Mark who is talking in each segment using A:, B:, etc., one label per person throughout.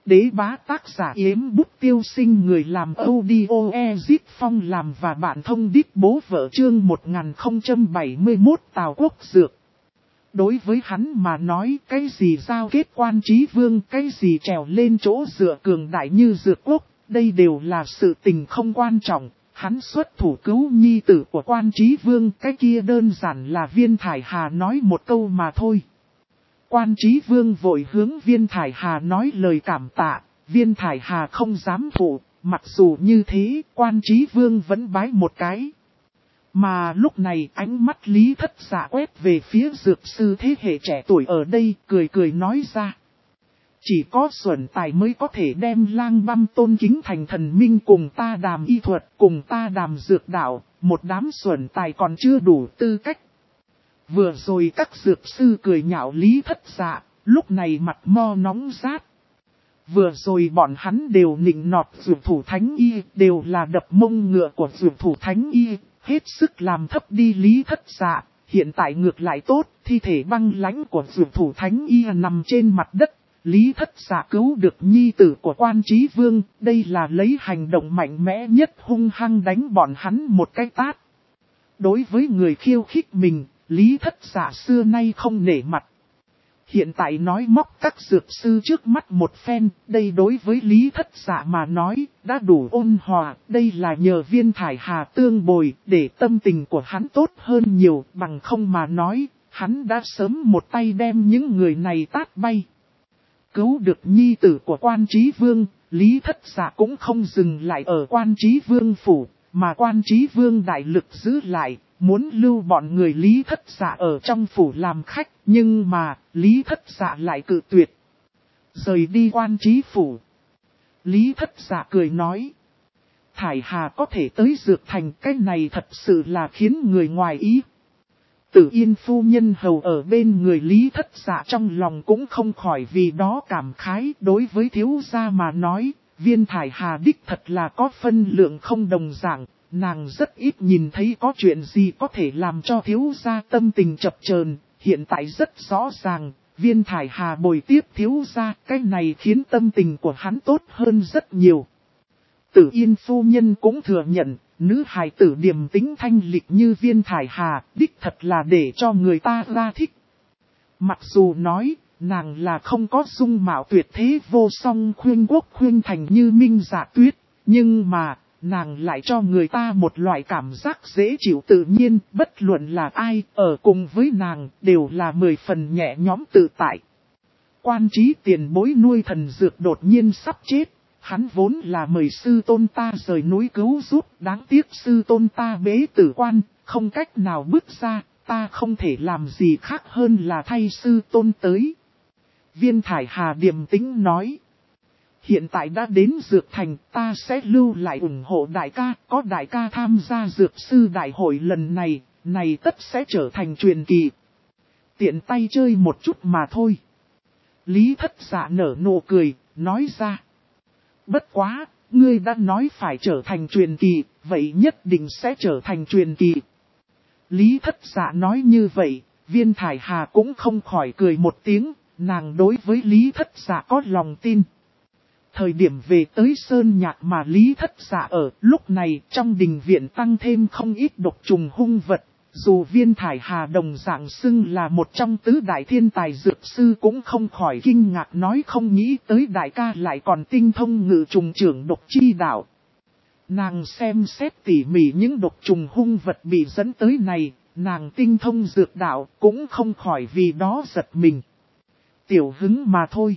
A: Đế bá tác giả Yếm Bút Tiêu Sinh, người làm audio Ezip Phong làm và bạn thông đít bố vợ, chương 1071 Tào Quốc Dược. Đối với hắn mà nói, cái gì giao kết quan trí vương, cái gì trèo lên chỗ dựa cường đại như Dược Quốc, đây đều là sự tình không quan trọng. Hắn xuất thủ cứu nhi tử của quan trí vương, cái kia đơn giản là Viên Thải Hà nói một câu mà thôi. Quan trí vương vội hướng Viên Thải Hà nói lời cảm tạ, Viên Thải Hà không dám phụ, mặc dù như thế, quan trí vương vẫn bái một cái. Mà lúc này ánh mắt Lý Thất Dạ quét về phía dược sư thế hệ trẻ tuổi ở đây, cười cười nói ra. Chỉ có xuẩn tài mới có thể đem Lang Băm tôn kính thành thần minh, cùng ta đàm y thuật, cùng ta đàm dược đạo, một đám xuẩn tài còn chưa đủ tư cách. Vừa rồi các dược sư cười nhạo Lý Thất Dạ, lúc này mặt mo nóng rát. Vừa rồi bọn hắn đều nịnh nọt dược thủ thánh y, đều là đập mông ngựa của dược thủ thánh y, hết sức làm thấp đi Lý Thất Dạ. Hiện tại ngược lại tốt, thi thể băng lãnh của dược thủ thánh y nằm trên mặt đất. Lý Thất Dạ cứu được nhi tử của quan trí vương, đây là lấy hành động mạnh mẽ nhất hung hăng đánh bọn hắn một cái tát. Đối với người khiêu khích mình, Lý Thất Dạ xưa nay không nể mặt. Hiện tại nói móc các dược sư trước mắt một phen, đây đối với Lý Thất Dạ mà nói, đã đủ ôn hòa, đây là nhờ Viên Thải Hà tương bồi, để tâm tình của hắn tốt hơn nhiều, bằng không mà nói, hắn đã sớm một tay đem những người này tát bay. Cứu được nhi tử của quan trí vương, Lý Thất Dạ cũng không dừng lại ở quan trí vương phủ, mà quan trí vương đại lực giữ lại, muốn lưu bọn người Lý Thất Dạ ở trong phủ làm khách, nhưng mà Lý Thất Dạ lại cự tuyệt. Rời đi quan trí phủ. Lý Thất Dạ cười nói. Thải Hà có thể tới Dược Thành, cái này thật sự là khiến người ngoài ý. Tử Yên phu nhân hầu ở bên người Lý Thất Dạ trong lòng cũng không khỏi vì đó cảm khái. Đối với thiếu gia mà nói, Viên Thải Hà đích thật là có phân lượng không đồng dạng. Nàng rất ít nhìn thấy có chuyện gì có thể làm cho thiếu gia tâm tình chập chờn. Hiện tại rất rõ ràng, Viên Thải Hà bồi tiếp thiếu gia, cái này khiến tâm tình của hắn tốt hơn rất nhiều. Tử Yên phu nhân cũng thừa nhận, nữ hài tử điềm tĩnh thanh lịch như Viên Thải Hà, đích thật là để cho người ta ra thích. Mặc dù nói, nàng là không có dung mạo tuyệt thế vô song khuyên quốc khuyên thành như Minh Dạ Tuyết, nhưng mà, nàng lại cho người ta một loại cảm giác dễ chịu tự nhiên, bất luận là ai ở cùng với nàng đều là 10 phần nhẹ nhõm tự tại. Quan trí tiền bối nuôi thần dược đột nhiên sắp chết, hắn vốn là mời sư tôn ta rời núi cứu giúp, đáng tiếc sư tôn ta bế tử quan, không cách nào bước ra, ta không thể làm gì khác hơn là thay sư tôn tới. Viên Thải Hà điềm tĩnh nói. Hiện tại đã đến Dược Thành, ta sẽ lưu lại ủng hộ đại ca, có đại ca tham gia dược sư đại hội lần này, này tất sẽ trở thành truyền kỳ. Tiện tay chơi một chút mà thôi. Lý Thất Dạ nở nụ cười, nói ra. Bất quá, ngươi đã nói phải trở thành truyền kỳ, vậy nhất định sẽ trở thành truyền kỳ. Lý Thất Dạ nói như vậy, Viên Thải Hà cũng không khỏi cười một tiếng, nàng đối với Lý Thất Dạ có lòng tin. Thời điểm về tới Sơn Nhạc mà Lý Thất Dạ ở, lúc này trong đình viện tăng thêm không ít độc trùng hung vật. Dù Viên Thải Hà đồng dạng xưng là một trong tứ đại thiên tài dược sư cũng không khỏi kinh ngạc, nói không nghĩ tới đại ca lại còn tinh thông ngự trùng trưởng độc chi đạo. Nàng xem xét tỉ mỉ những độc trùng hung vật bị dẫn tới này, nàng tinh thông dược đạo cũng không khỏi vì đó giật mình. Tiểu hứng mà thôi.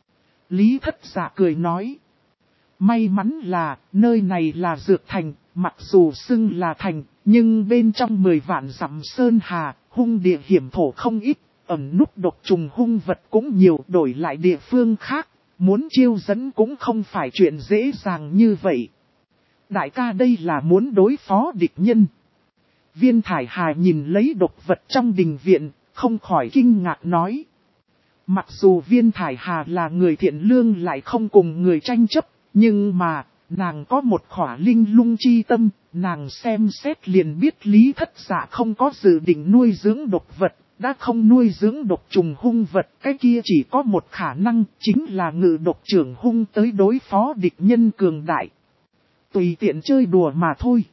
A: Lý Thất Dạ cười nói. May mắn là, nơi này là Dược Thành, mặc dù xưng là thành, nhưng bên trong 10 vạn dặm sơn hà, hung địa hiểm thổ không ít, ẩn núp độc trùng hung vật cũng nhiều, đổi lại địa phương khác, muốn chiêu dẫn cũng không phải chuyện dễ dàng như vậy. Đại ca đây là muốn đối phó địch nhân. Viên Thải Hà nhìn lấy độc vật trong đình viện, không khỏi kinh ngạc nói. Mặc dù Viên Thải Hà là người thiện lương lại không cùng người tranh chấp, nhưng mà, nàng có một khỏa linh lung chi tâm, nàng xem xét liền biết Lý Thất Dạ không có dự định nuôi dưỡng độc vật, đã không nuôi dưỡng độc trùng hung vật, cái kia chỉ có một khả năng, chính là ngự độc trưởng hung tới đối phó địch nhân cường đại. Tùy tiện chơi đùa mà thôi.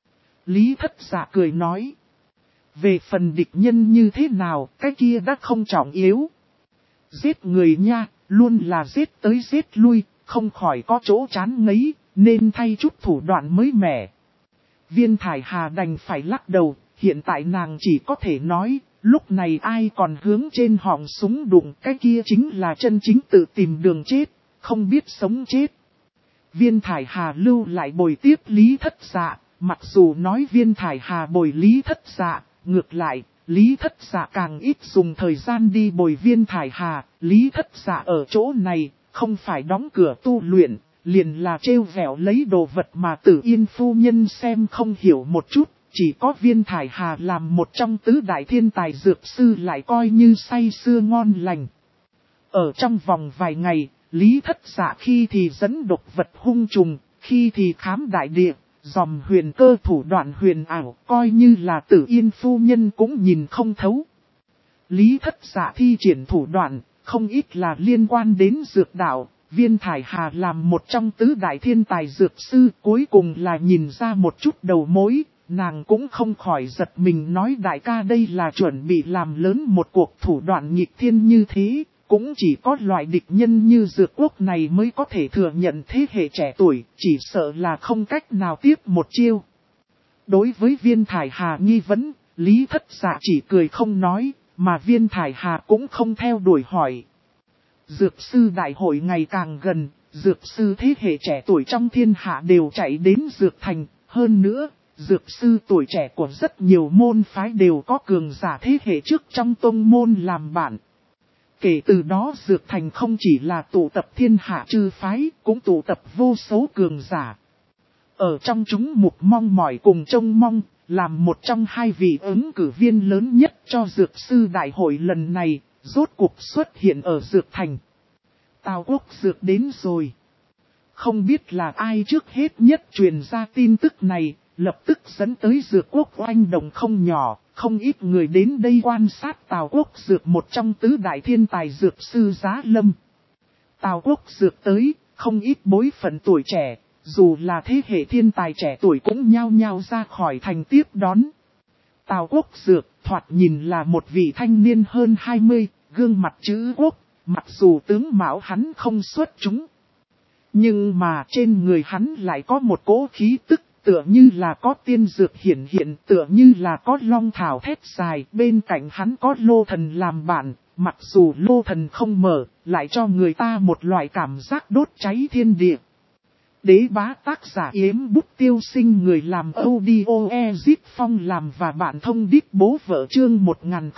A: Lý Thất Dạ cười nói. Về phần địch nhân như thế nào, cái kia đã không trọng yếu. Giết người nha, luôn là giết tới giết lui, không khỏi có chỗ chán ngấy, nên thay chút thủ đoạn mới mẻ. Viên Thải Hà đành phải lắc đầu, hiện tại nàng chỉ có thể nói, lúc này ai còn hướng trên họng súng đụng, cái kia chính là chân chính tự tìm đường chết, không biết sống chết. Viên Thải Hà lưu lại bồi tiếp Lý Thất Dạ, mặc dù nói Viên Thải Hà bồi Lý Thất Dạ, ngược lại, Lý Thất Dạ càng ít dùng thời gian đi bồi Viên Thải Hà, Lý Thất Dạ ở chỗ này, không phải đóng cửa tu luyện, liền là trêu vẻo lấy đồ vật mà Tử Yên phu nhân xem không hiểu một chút, chỉ có Viên Thải Hà làm một trong tứ đại thiên tài dược sư lại coi như say sưa ngon lành. Ở trong vòng vài ngày, Lý Thất Dạ khi thì dẫn độc vật hung trùng, khi thì khám đại địa, dòm huyền cơ thủ đoạn huyền ảo, coi như là Tử Yên phu nhân cũng nhìn không thấu. Lý Thất Dạ thi triển thủ đoạn, không ít là liên quan đến dược đạo, Viên Thải Hà làm một trong tứ đại thiên tài dược sư, cuối cùng là nhìn ra một chút đầu mối, nàng cũng không khỏi giật mình nói đại ca đây là chuẩn bị làm lớn một cuộc thủ đoạn nghịch thiên như thế. Cũng chỉ có loại địch nhân như dược quốc này mới có thể thừa nhận thế hệ trẻ tuổi, chỉ sợ là không cách nào tiếp một chiêu. Đối với Viên Thải Hà nghi vấn, Lý Thất Dạ chỉ cười không nói, mà Viên Thải Hà cũng không theo đuổi hỏi. Dược sư đại hội ngày càng gần, dược sư thế hệ trẻ tuổi trong thiên hạ đều chạy đến dược thành, hơn nữa, dược sư tuổi trẻ của rất nhiều môn phái đều có cường giả thế hệ trước trong tông môn làm bạn. Kể từ đó Dược Thành không chỉ là tụ tập thiên hạ chư phái, cũng tụ tập vô số cường giả. Ở trong chúng mục mong mỏi cùng trông mong, làm một trong hai vị ứng cử viên lớn nhất cho Dược sư đại hội lần này, rốt cuộc xuất hiện ở Dược Thành. Tào Quốc Dược đến rồi. Không biết là ai trước hết nhất truyền ra tin tức này, lập tức dẫn tới Dược Quốc oanh động không nhỏ. Không ít người đến đây quan sát Tào Quốc Dược một trong tứ đại thiên tài dược sư Giá Lâm. Tào Quốc Dược tới, không ít bối phận tuổi trẻ, dù là thế hệ thiên tài trẻ tuổi cũng nhao nhao ra khỏi thành tiếp đón. Tào Quốc Dược thoạt nhìn là một vị thanh niên hơn 20, gương mặt chữ quốc, mặc dù tướng mạo hắn không xuất chúng. Nhưng mà trên người hắn lại có một cỗ khí tức. Tựa như là có tiên dược hiển hiện, tựa như là có long thảo thét dài, bên cạnh hắn có lô thần làm bạn, mặc dù lô thần không mở, lại cho người ta một loại cảm giác đốt cháy thiên địa. Đế bá tác giả Yếm Bút Tiêu Sinh, người làm audio Ezip Phong làm và bạn thông điệp bố vợ chương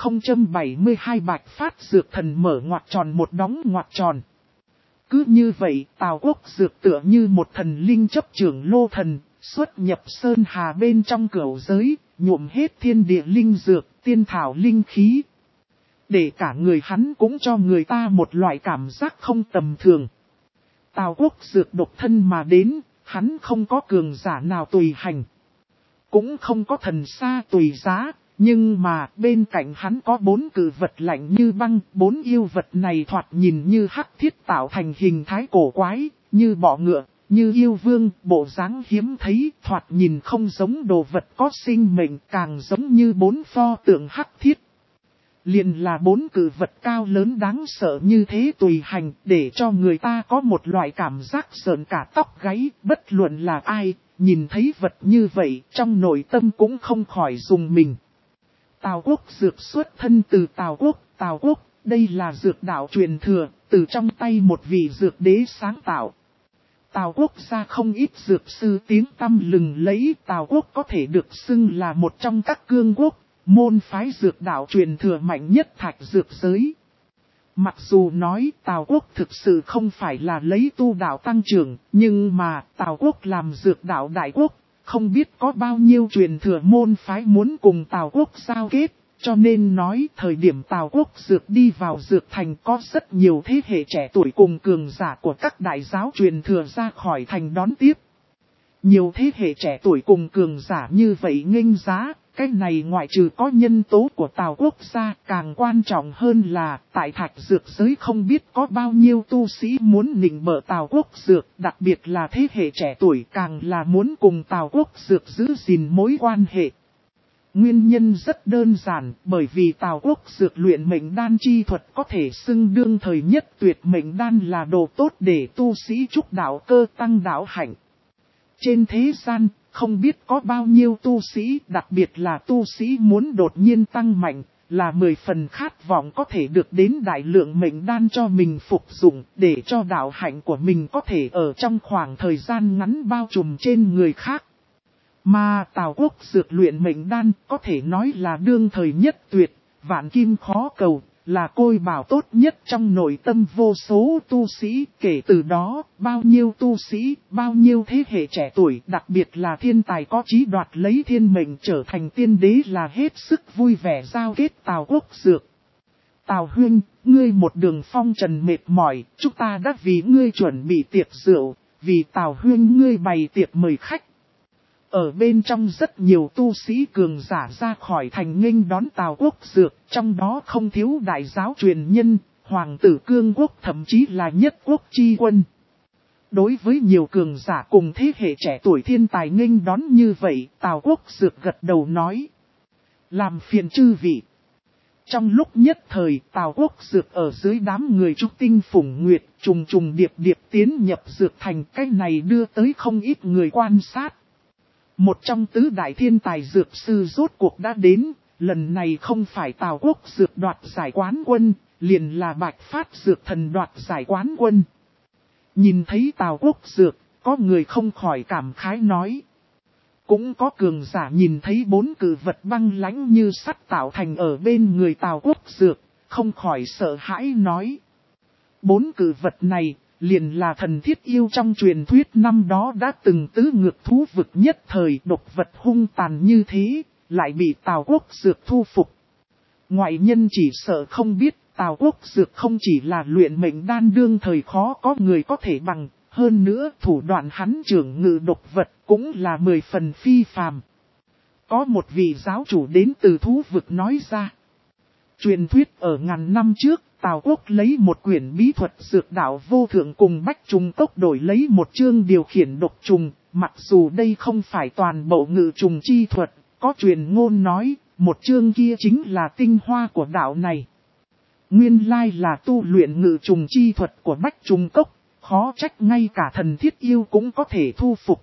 A: 1072 Bạch Phát Dược Thần mở ngoặc tròn một đóng ngoặc tròn. Cứ như vậy, Tào Quốc Dược tựa như một thần linh chấp trưởng lô thần. Xuất nhập sơn hà bên trong cửu giới, nhuộm hết thiên địa linh dược, tiên thảo linh khí. Để cả người hắn cũng cho người ta một loại cảm giác không tầm thường. Tào Quốc Dược độc thân mà đến, hắn không có cường giả nào tùy hành. Cũng không có thần xa tùy giá, nhưng mà bên cạnh hắn có 4 cự vật lạnh như băng. 4 yêu vật này thoạt nhìn như hắc thiết tạo thành hình thái cổ quái, như bọ ngựa. Như yêu vương, bộ dáng hiếm thấy, thoạt nhìn không giống đồ vật có sinh mệnh, càng giống như 4 pho tượng hắc thiết. Liền là 4 cự vật cao lớn đáng sợ như thế tùy hành, để cho người ta có một loại cảm giác sợn cả tóc gáy, bất luận là ai, nhìn thấy vật như vậy, trong nội tâm cũng không khỏi dùng mình. Tào Quốc Dược xuất thân từ Tào Quốc, đây là dược đạo truyền thừa, từ trong tay một vị dược đế sáng tạo. Tào Quốc gia không ít dược sư tiếng tăm lừng lẫy, Tào Quốc có thể được xưng là một trong các cương quốc, môn phái dược đạo truyền thừa mạnh nhất thạch dược giới. Mặc dù nói Tào Quốc thực sự không phải là lấy tu đạo tăng trưởng, nhưng mà Tào Quốc làm dược đạo đại quốc, không biết có bao nhiêu truyền thừa môn phái muốn cùng Tào Quốc giao kết. Cho nên nói thời điểm Tào Quốc Dược đi vào Dược Thành có rất nhiều thế hệ trẻ tuổi cùng cường giả của các đại giáo truyền thừa ra khỏi thành đón tiếp. Nhiều thế hệ trẻ tuổi cùng cường giả như vậy nghênh giá, Cái này ngoại trừ có nhân tố của Tào Quốc gia, càng quan trọng hơn là tại thạch dược giới không biết có bao nhiêu tu sĩ muốn nịnh bợ Tào Quốc dược, đặc biệt là thế hệ trẻ tuổi càng là muốn cùng Tào Quốc dược giữ gìn mối quan hệ. Nguyên nhân rất đơn giản, bởi vì Tào Quốc dược luyện mệnh đan chi thuật có thể xưng đương thời nhất tuyệt mệnh đan là đồ tốt để tu sĩ trúc đạo cơ tăng đạo hạnh. Trên thế gian, không biết có bao nhiêu tu sĩ, đặc biệt là tu sĩ muốn đột nhiên tăng mạnh, là 10 phần khát vọng có thể được đến đại lượng mệnh đan cho mình phục dụng, để cho đạo hạnh của mình có thể ở trong khoảng thời gian ngắn bao trùm trên người khác. Mà Tào Quốc dược luyện mệnh đan có thể nói là đương thời nhất tuyệt, vạn kim khó cầu, là côi bảo tốt nhất trong nội tâm vô số tu sĩ. Kể từ đó, bao nhiêu tu sĩ, bao nhiêu thế hệ trẻ tuổi, đặc biệt là thiên tài có chí đoạt lấy thiên mệnh trở thành tiên đế là hết sức vui vẻ giao kết Tào Quốc dược. Tào huynh, ngươi một đường phong trần mệt mỏi, chúng ta đã vì ngươi chuẩn bị tiệc rượu, vì Tào huynh ngươi bày tiệc mời khách. Ở bên trong rất nhiều tu sĩ cường giả ra khỏi thành nghênh đón Tào Quốc dược, trong đó không thiếu đại giáo truyền nhân, hoàng tử cương quốc thậm chí là nhất quốc chi quân. Đối với nhiều cường giả cùng thế hệ trẻ tuổi thiên tài nghênh đón như vậy, Tào Quốc dược gật đầu nói. Làm phiền chư vị. Trong lúc nhất thời, Tào Quốc dược ở dưới đám người trúc tinh phủng nguyệt, trùng trùng điệp điệp tiến nhập dược thành, cái này đưa tới không ít người quan sát. Một trong tứ đại thiên tài dược sư rốt cuộc đã đến, lần này không phải Tào Quốc dược đoạt giải quán quân, liền là Bạch Phát dược thần đoạt giải quán quân. Nhìn thấy Tào Quốc dược, có người không khỏi cảm khái nói. Cũng có cường giả nhìn thấy 4 cự vật băng lãnh như sắt tạo thành ở bên người Tào Quốc dược, không khỏi sợ hãi nói. 4 cự vật này, liền là thần thiết yêu trong truyền thuyết năm đó đã từng tứ ngược thú vực nhất thời, độc vật hung tàn như thế, lại bị Tào Quốc dược thu phục. Ngoại nhân chỉ sợ không biết, Tào Quốc dược không chỉ là luyện mệnh đan đương thời khó có người có thể bằng, hơn nữa thủ đoạn hắn trưởng ngự độc vật cũng là 10 phần phi phàm. Có một vị giáo chủ đến từ thú vực nói ra. Truyền thuyết ở ngàn năm trước, Tào Quốc lấy một quyển bí thuật dược đạo vô thượng cùng Bách Trùng Cốc đổi lấy một chương điều khiển độc trùng, mặc dù đây không phải toàn bộ ngự trùng chi thuật, có truyền ngôn nói, một chương kia chính là tinh hoa của đạo này. Nguyên lai là tu luyện ngự trùng chi thuật của Bách Trùng Cốc, khó trách ngay cả thần thiết yêu cũng có thể thu phục.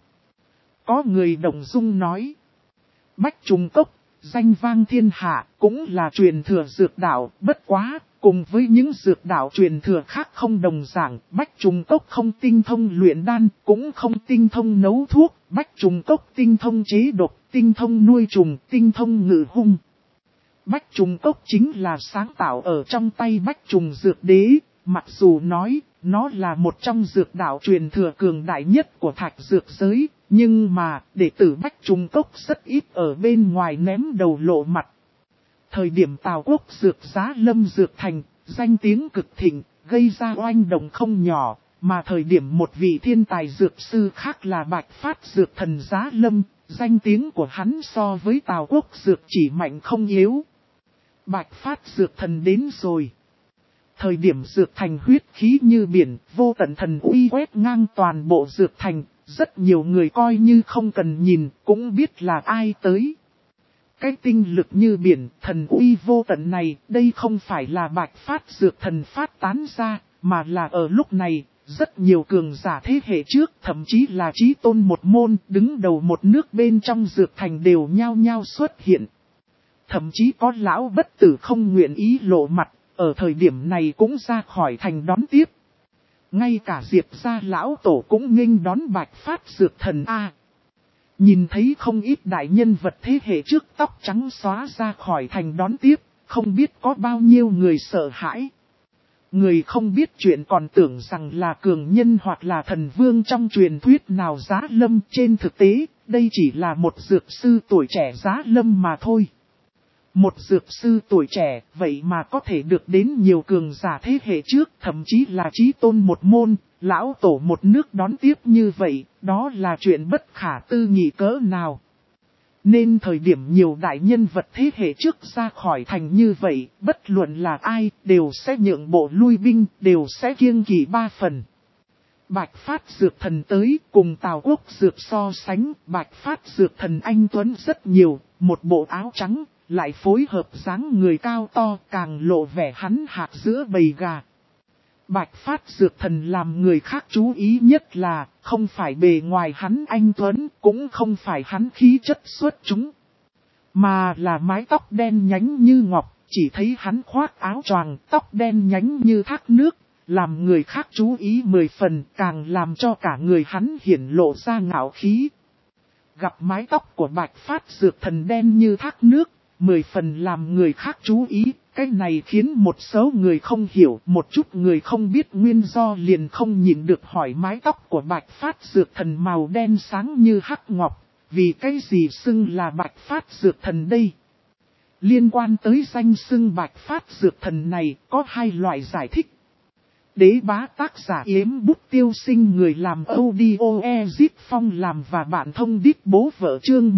A: Có người đồng dung nói, Bách Trùng Cốc, danh vang thiên hạ, cũng là truyền thừa dược đạo, bất quá, cùng với những dược đạo truyền thừa khác không đồng dạng, Bách Trùng Cốc không tinh thông luyện đan, cũng không tinh thông nấu thuốc, Bách Trùng Cốc tinh thông chế độc, tinh thông nuôi trùng, tinh thông ngự hung. Bách Trùng Cốc chính là sáng tạo ở trong tay Bách Trùng Dược Đế, mặc dù nói, nó là một trong dược đạo truyền thừa cường đại nhất của thạch dược giới, nhưng mà, đệ tử Bách Trùng Cốc rất ít ở bên ngoài ném đầu lộ mặt. Thời điểm Tào Quốc dược giá lâm dược thành, danh tiếng cực thịnh, gây ra oanh động không nhỏ, mà thời điểm một vị thiên tài dược sư khác là Bạch Phát dược thần giá lâm, danh tiếng của hắn so với Tào Quốc dược chỉ mạnh không yếu. Bạch Phát dược thần đến rồi. Thời điểm dược thành huyết khí như biển, vô tận thần uy quét ngang toàn bộ dược thành, rất nhiều người coi như không cần nhìn, cũng biết là ai tới. Cái tinh lực như biển, thần uy vô tận này, đây không phải là Bạch Phát dược thần phát tán ra, mà là ở lúc này, rất nhiều cường giả thế hệ trước, thậm chí là chí tôn một môn, đứng đầu một nước bên trong dược thành đều nhao nhao xuất hiện. Thậm chí có lão bất tử không nguyện ý lộ mặt, ở thời điểm này cũng ra khỏi thành đón tiếp. Ngay cả Diệp gia lão tổ cũng nghênh đón Bạch Phát dược thần A. Nhìn thấy không ít đại nhân vật thế hệ trước tóc trắng xóa ra khỏi thành đón tiếp, không biết có bao nhiêu người sợ hãi. Người không biết chuyện còn tưởng rằng là cường nhân hoặc là thần vương trong truyền thuyết nào giá lâm, trên thực tế, đây chỉ là một dược sư tuổi trẻ giá lâm mà thôi. Một dược sư tuổi trẻ, vậy mà có thể được đến nhiều cường giả thế hệ trước, thậm chí là chí tôn một môn, lão tổ một nước đón tiếp như vậy, đó là chuyện bất khả tư nghị cỡ nào. Nên thời điểm nhiều đại nhân vật thế hệ trước ra khỏi thành như vậy, bất luận là ai, đều sẽ nhượng bộ lui binh, đều sẽ kiêng kỵ 3 phần. Bạch Phát Dược Thần tới, cùng Tào Quốc Dược so sánh, Bạch Phát Dược Thần anh tuấn rất nhiều, một bộ áo trắng, lại phối hợp dáng người cao to, càng lộ vẻ hắn hạc giữa bầy gà. Bạch Phát Dược Thần làm người khác chú ý nhất là, không phải bề ngoài hắn anh tuấn, cũng không phải hắn khí chất xuất chúng, mà là mái tóc đen nhánh như ngọc, chỉ thấy hắn khoác áo choàng, tóc đen nhánh như thác nước, làm người khác chú ý 10 phần, càng làm cho cả người hắn hiển lộ ra ngạo khí. Gặp mái tóc của Bạch Phát Dược Thần đen như thác nước, 10 phần làm người khác chú ý, cái này khiến một số người không hiểu, một chút người không biết nguyên do liền không nhịn được hỏi mái tóc của Bạch Phát Dược Thần màu đen sáng như hắc ngọc, vì cái gì xưng là Bạch Phát Dược Thần đây? Liên quan tới danh xưng Bạch Phát Dược Thần này, có 2 loại giải thích. Đế bá tác giả Yếm Bút Tiêu Sinh người làm audio Ezit Phong làm và bạn thông đít bố vợ chương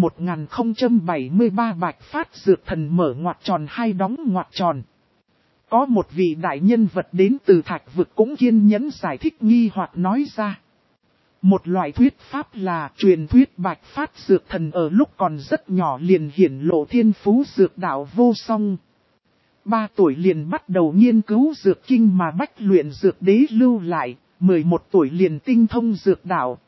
A: 1073 Bạch Phát Dược Thần mở ngoặc tròn 2 đóng ngoặc tròn. Có một vị đại nhân vật đến từ Thạch Vực cũng kiên nhẫn giải thích nghi hoặc nói ra. Một loại thuyết pháp là truyền thuyết Bạch Phát Dược Thần ở lúc còn rất nhỏ liền hiển lộ thiên phú dược đạo vô song. 3 tuổi liền bắt đầu nghiên cứu dược kinh mà bách luyện dược đế lưu lại, 11 tuổi liền tinh thông dược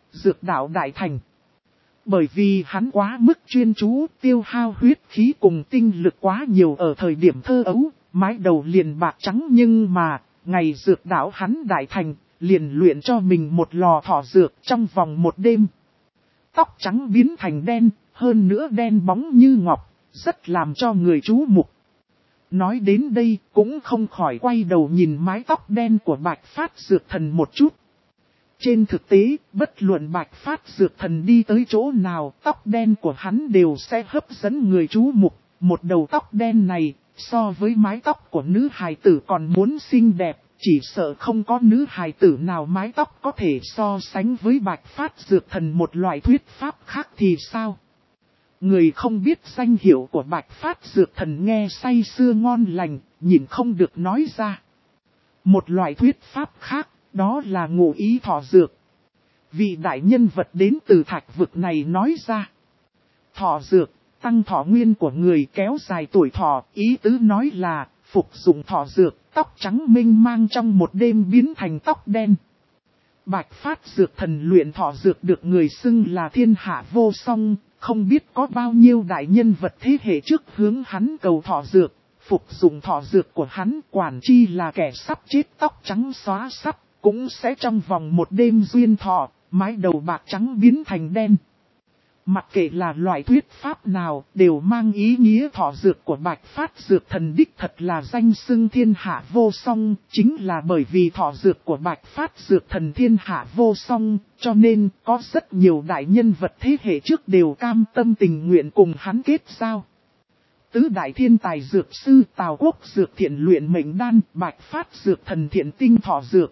A: đạo đại thành. Bởi vì hắn quá mức chuyên chú, tiêu hao huyết khí cùng tinh lực quá nhiều ở thời điểm thơ ấu, mái đầu liền bạc trắng nhưng mà, ngày dược đạo hắn đại thành, liền luyện cho mình một lò thọ dược trong vòng 1 đêm. Tóc trắng biến thành đen, hơn nữa đen bóng như ngọc, rất làm cho người chú mục. Nói đến đây cũng không khỏi quay đầu nhìn mái tóc đen của Bạch Phát Dược Thần một chút. Trên thực tế, bất luận Bạch Phát Dược Thần đi tới chỗ nào, tóc đen của hắn đều sẽ hấp dẫn người chú mục. Một đầu tóc đen này, so với mái tóc của nữ hài tử còn muốn xinh đẹp, chỉ sợ không có nữ hài tử nào mái tóc có thể so sánh với Bạch Phát Dược Thần một loại thuyết pháp khác thì sao? Người không biết danh hiệu của Bạch Phát Dược Thần nghe say sưa ngon lành, nhìn không được nói ra. Một loại thuyết pháp khác, đó là ngụ ý thọ dược. Vị đại nhân vật đến từ Thạch Vực này nói ra. Thọ dược, tăng thọ nguyên của người kéo dài tuổi thọ, ý tứ nói là, phục dụng thọ dược, tóc trắng minh mang trong 1 đêm biến thành tóc đen. Bạch Phát Dược Thần luyện thọ dược được người xưng là thiên hạ vô song. Không biết có bao nhiêu đại nhân vật thế hệ trước hướng hắn cầu thọ dược, phục dụng thọ dược của hắn quản chi là kẻ sắp chết tóc trắng xóa sắp, cũng sẽ trong vòng 1 đêm duyên thọ, mái đầu bạc trắng biến thành đen. Mặc kệ là loại thuyết pháp nào, đều mang ý nghĩa thọ dược của Bạch Phát Dược Thần đích thật là danh xưng thiên hạ vô song, chính là bởi vì thọ dược của Bạch Phát Dược Thần thiên hạ vô song, cho nên có rất nhiều đại nhân vật thế hệ trước đều cam tâm tình nguyện cùng hắn kết giao. Tứ đại thiên tài dược sư Tào Quốc Dược Thiện luyện mệnh đan, Bạch Phát Dược Thần thiện tinh thọ dược.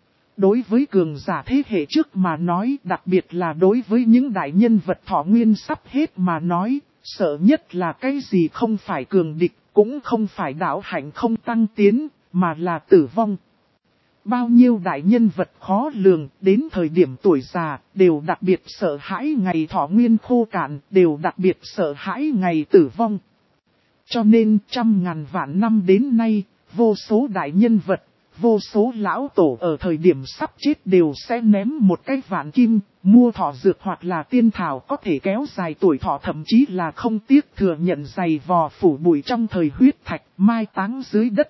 A: Đối với cường giả thế hệ trước mà nói, đặc biệt là đối với những đại nhân vật thọ nguyên sắp hết mà nói, sợ nhất là cái gì không phải cường địch, cũng không phải đạo hạnh không tăng tiến, mà là tử vong. Bao nhiêu đại nhân vật khó lường, đến thời điểm tuổi già, đều đặc biệt sợ hãi ngày thọ nguyên khô cạn, đều đặc biệt sợ hãi ngày tử vong. Cho nên 100.000 vạn năm đến nay, vô số đại nhân vật, vô số lão tổ ở thời điểm sắp chết đều sẽ ném một cái vạn kim, mua thọ dược hoặc là tiên thảo có thể kéo dài tuổi thọ, thậm chí là không tiếc thừa nhận giày vò phủ bụi trong thời huyết thạch, mai táng dưới đất.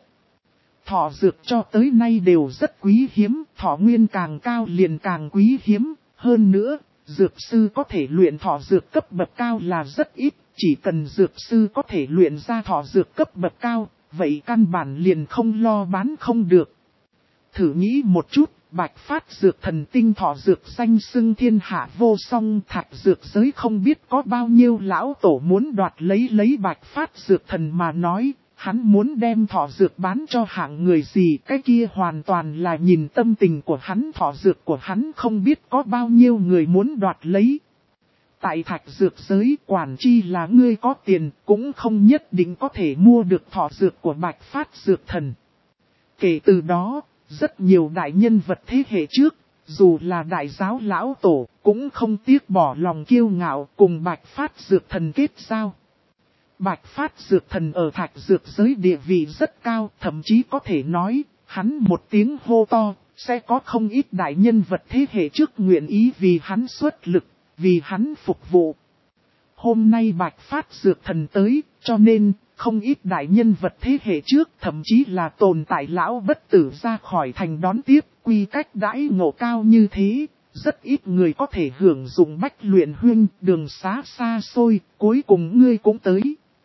A: Thọ dược cho tới nay đều rất quý hiếm, thọ nguyên càng cao liền càng quý hiếm, hơn nữa, dược sư có thể luyện thọ dược cấp bậc cao là rất ít, chỉ cần dược sư có thể luyện ra thọ dược cấp bậc cao, vậy căn bản liền không lo bán không được. Thử nghĩ một chút, Bạch Phát Dược Thần tinh thọ dược danh xưng thiên hạ vô song, Thạch dược giới không biết có bao nhiêu lão tổ muốn đoạt lấy Bạch Phát Dược Thần mà nói, hắn muốn đem thọ dược bán cho hạng người gì, cái kia hoàn toàn là nhìn tâm tình của hắn, thọ dược của hắn không biết có bao nhiêu người muốn đoạt lấy. Tại thạch dược giới quản chi là ngươi có tiền cũng không nhất định có thể mua được thọ dược của Bạch Phát Dược Thần. Kể từ đó, rất nhiều đại nhân vật thế hệ trước, dù là đại giáo lão tổ, cũng không tiếc bỏ lòng kiêu ngạo cùng Bạch Phát Dược Thần kết giao. Bạch Phát Dược Thần ở thạch dược giới địa vị rất cao, thậm chí có thể nói, hắn một tiếng hô to, sẽ có không ít đại nhân vật thế hệ trước nguyện ý vì hắn xuất lực, vì hắn phục vụ. Hôm nay Bạch Phát Dược Thần tới, cho nên, không ít đại nhân vật thế hệ trước, thậm chí là tồn tại lão bất tử ra khỏi thành đón tiếp, quy cách đãi ngộ cao như thế. Rất ít người có thể hưởng dụng Bách Luyện Huyên, đường xá xa xôi, cuối cùng ngươi cũng tới.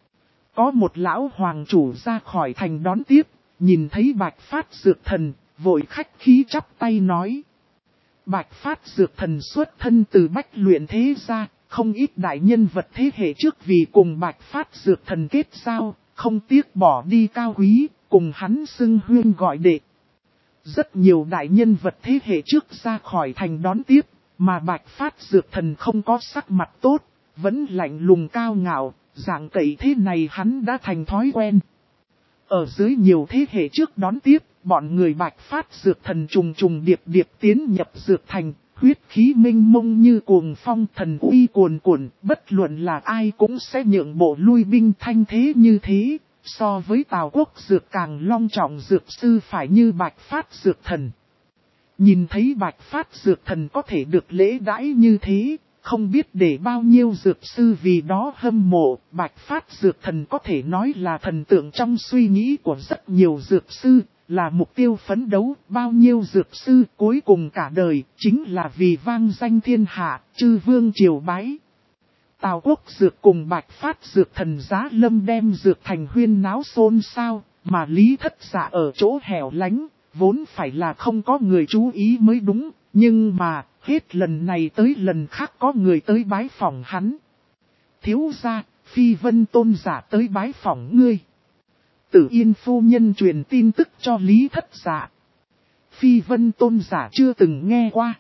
A: Có một lão hoàng chủ ra khỏi thành đón tiếp, nhìn thấy Bạch Phát Dược Thần, vội khách khí chắp tay nói. Bạch Phát Dược Thần xuất thân từ Bách Luyện thế gia, không ít đại nhân vật thế hệ trước vì cùng Bạch Phát Dược Thần kết giao, không tiếc bỏ đi cao quý, cùng hắn xưng huyên gọi đệ. Rất nhiều đại nhân vật thế hệ trước ra khỏi thành đón tiếp, mà Bạch Phát Dược Thần không có sắc mặt tốt, vẫn lạnh lùng cao ngạo, dạng cậy thế này hắn đã thành thói quen. Ở dưới nhiều thế hệ trước đón tiếp, bọn người Bạch Phát Dược Thần trùng trùng điệp điệp tiến nhập dược thành, huyết khí minh mông như cuồng phong, thần uy cuồn cuộn, bất luận là ai cũng sẽ nhượng bộ lui binh thanh thế như thế. So với Tào Quốc Dược càng long trọng dược sư phải như Bạch Phát Dược Thần. Nhìn thấy Bạch Phát Dược Thần có thể được lễ đãi như thế, không biết để bao nhiêu dược sư vì đó hâm mộ. Bạch Phát Dược Thần có thể nói là thần tượng trong suy nghĩ của rất nhiều dược sư, là mục tiêu phấn đấu. Bao nhiêu dược sư cuối cùng cả đời chính là vì vang danh thiên hạ, chư vương triều bái. Tào Quốc Dược cùng Bạch Phát Dược Thần giá lâm đem dược thành huyên náo xôn xao, mà Lý Thất Dạ ở chỗ hẻo lánh, vốn phải là không có người chú ý mới đúng, nhưng mà, hết lần này tới lần khác có người tới bái phỏng hắn. Thiếu gia, Phi Vân Tôn giả tới bái phỏng ngươi. Tử Yên phu nhân truyền tin tức cho Lý Thất Dạ. Phi Vân Tôn giả chưa từng nghe qua.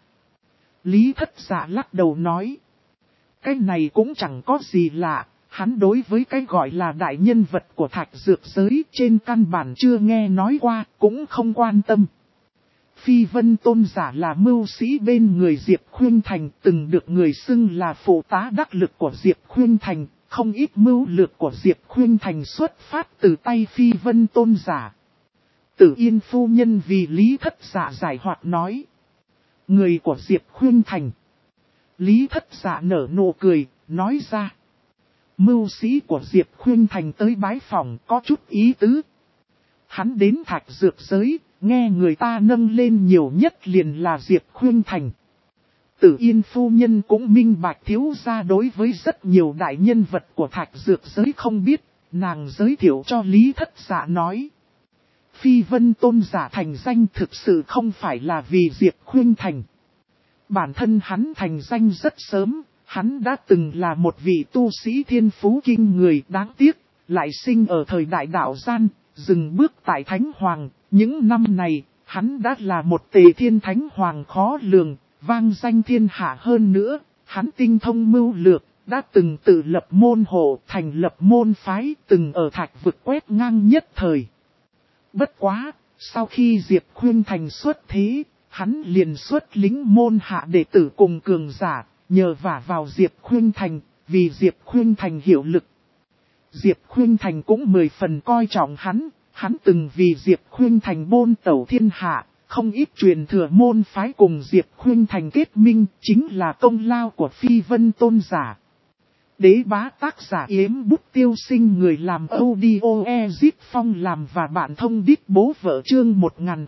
A: Lý Thất Dạ lắc đầu nói. Cái này cũng chẳng có gì lạ, hắn đối với cái gọi là đại nhân vật của thạch dược giới trên căn bản chưa nghe nói qua, cũng không quan tâm. Phi Vân Tôn giả là mưu sĩ bên người Diệp Khuyên Thành, từng được người xưng là phụ tá đắc lực của Diệp Khuyên Thành, không ít mưu lược của Diệp Khuyên Thành xuất phát từ tay Phi Vân Tôn giả. Tử Yên phu nhân vì Lý Thất Dạ giải hoạt nói. Người của Diệp Khuyên Thành. Lý Thất Dạ nở nụ cười, nói ra. Mưu sĩ của Diệp Khuyên Thành tới bái phỏng có chút ý tứ. Hắn đến thạch dược giới, nghe người ta nâng lên nhiều nhất liền là Diệp Khuyên Thành. Tử Yên phu nhân cũng minh bạch thiếu gia đối với rất nhiều đại nhân vật của thạch dược giới không biết, nàng giới thiệu cho Lý Thất Dạ nói. Phi Vân Tôn giả thành danh thực sự không phải là vì Diệp Khuyên Thành. Bản thân hắn thành danh rất sớm, hắn đã từng là một vị tu sĩ thiên phú kinh người đáng tiếc, lại sinh ở thời đại đạo gian, dừng bước tại Thánh Hoàng. Những năm này, hắn đã là một tề thiên Thánh Hoàng khó lường, vang danh thiên hạ hơn nữa, hắn tinh thông mưu lược, đã từng tự lập môn hộ, thành lập môn phái, từng ở thạch vực quét ngang nhất thời. Bất quá, sau khi Diệp Khuyên Thành xuất thế, hắn liền xuất lính môn hạ đệ tử cùng cường giả, nhờ vả vào Diệp Khuyên Thành, vì Diệp Khuyên Thành hiệu lực. Diệp Khuyên Thành cũng 10 phần coi trọng hắn, hắn từng vì Diệp Khuyên Thành bôn tẩu thiên hạ, không ít truyền thừa môn phái cùng Diệp Khuyên Thành kết minh, chính là công lao của Phi Vân Tôn giả. Đế bá tác giả Yếm Bút Tiêu Sinh, người làm audio Ezip Phong làm và bạn thông đít bố vợ chương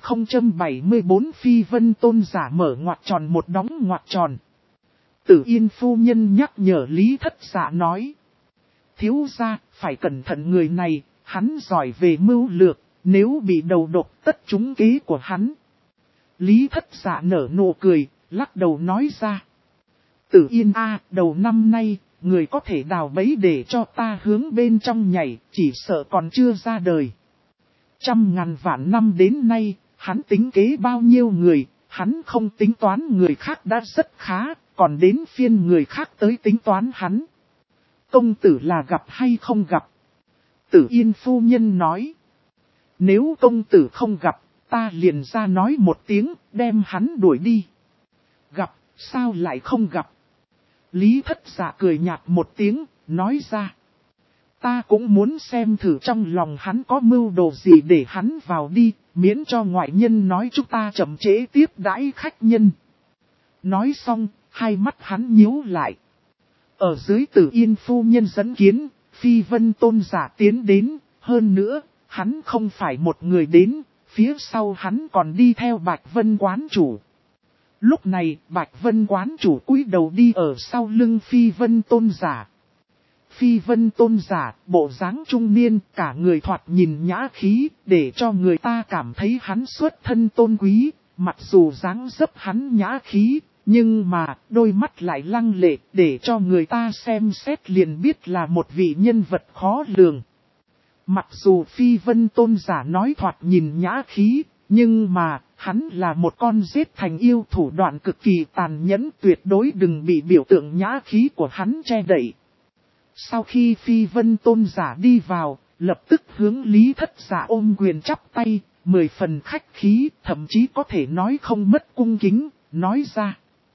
A: 1074. Phi Vân Tôn giả mở ngoặc tròn một đóng ngoặc tròn. Tử Yên phu nhân nhắc nhở Lý Thất Dạ nói. Thiếu gia, phải cẩn thận người này, hắn giỏi về mưu lược, nếu bị đầu độc tất trúng kế của hắn. Lý Thất Dạ nở nụ cười, lắc đầu nói ra. Tử Yên đầu năm nay, người có thể đào bẫy để cho ta hướng bên trong nhảy, chỉ sợ còn chưa ra đời. 100.000 vạn năm đến nay, hắn tính kế bao nhiêu người, hắn không tính toán người khác đã rất khá, còn đến phiên người khác tới tính toán hắn. Công tử là gặp hay không gặp? Tử Yên phu nhân nói. Nếu công tử không gặp, ta liền ra nói một tiếng, đem hắn đuổi đi. Gặp, sao lại không gặp? Lý Thất Dạ cười nhạt một tiếng, nói ra. Ta cũng muốn xem thử trong lòng hắn có mưu đồ gì để hắn vào đi, miễn cho ngoại nhân nói chúng ta chậm trễ tiếp đãi khách nhân. Nói xong, hai mắt hắn nhíu lại. Ở dưới Tử Yên phu nhân dẫn kiến, Phi Vân Tôn giả tiến đến, hơn nữa, hắn không phải một người đến, phía sau hắn còn đi theo Bạch Vân quán chủ. Lúc này, Bạch Vân quán chủ cúi đầu đi ở sau lưng Phi Vân Tôn giả. Phi Vân Tôn giả, bộ dáng trung niên, cả người thoạt nhìn nhã khí, để cho người ta cảm thấy hắn xuất thân tôn quý, mặc dù dáng dấp hắn nhã khí, nhưng mà đôi mắt lại lăng lệ, để cho người ta xem xét liền biết là một vị nhân vật khó lường. Mặc dù Phi Vân Tôn giả nói thoạt nhìn nhã khí, nhưng mà, hắn là một con giết thành yêu, thủ đoạn cực kỳ tàn nhẫn, tuyệt đối đừng bị biểu tượng nhã khí của hắn che đậy. Sau khi Phi Vân Tôn giả đi vào, lập tức hướng Lý Thất Dạ ôm quyền chắp tay, 10 phần khách khí, thậm chí có thể nói không mất cung kính, nói ra.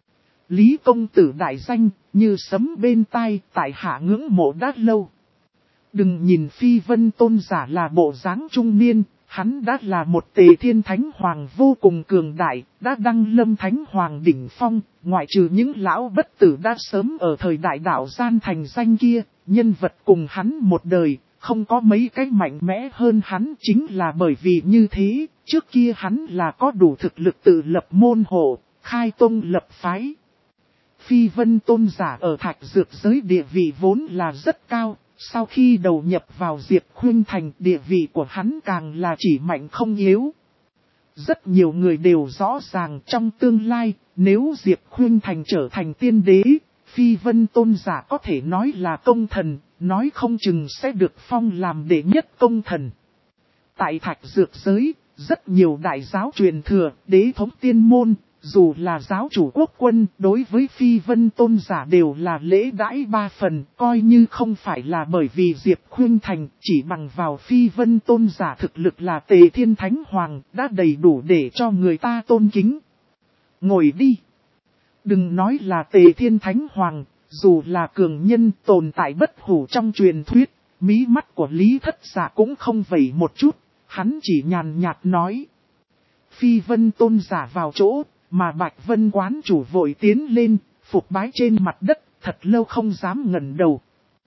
A: Lý công tử đại danh, như sấm bên tai, tại hạ ngưỡng mộ đã lâu. Đừng nhìn Phi Vân Tôn giả là bộ dáng trung niên, hắn đã là một Tề Thiên Thánh Hoàng vô cùng cường đại, đã đăng lâm Thánh Hoàng đỉnh phong, ngoại trừ những lão bất tử đã sớm ở thời đại đạo gian thành danh kia, nhân vật cùng hắn một đời, không có mấy cái mạnh mẽ hơn hắn, chính là bởi vì như thế, trước kia hắn là có đủ thực lực tự lập môn hộ, khai tông lập phái. Phi Vân Tôn giả ở Thạch Dược giới địa vị vốn là rất cao. Sau khi đầu nhập vào Diệp Khuynh Thành, địa vị của hắn càng là chỉ mạnh không yếu. Rất nhiều người đều rõ ràng trong tương lai, nếu Diệp Khuynh Thành trở thành tiên đế, Phi Vân Tôn giả có thể nói là công thần, nói không chừng sẽ được phong làm đệ nhất công thần. Tại Thạch Dược giới, rất nhiều đại giáo truyền thừa, đế thống tiên môn, dù là giáo chủ quốc quân, đối với Phi Vân Tôn giả đều là lễ đãi 3 phần, coi như không phải là bởi vì Diệp Khuynh Thành, chỉ bằng vào Phi Vân Tôn giả thực lực là Tề Thiên Thánh Hoàng, đã đầy đủ để cho người ta tôn kính. Ngồi đi. Đừng nói là Tề Thiên Thánh Hoàng, dù là cường nhân tồn tại bất hủ trong truyền thuyết, mí mắt của Lý Thất Dạ cũng không vẩy một chút, hắn chỉ nhàn nhạt nói. Phi Vân Tôn giả vào chỗ. Mà Bạch Vân quán chủ vội tiến lên, phục bái trên mặt đất, thật lâu không dám ngẩng đầu.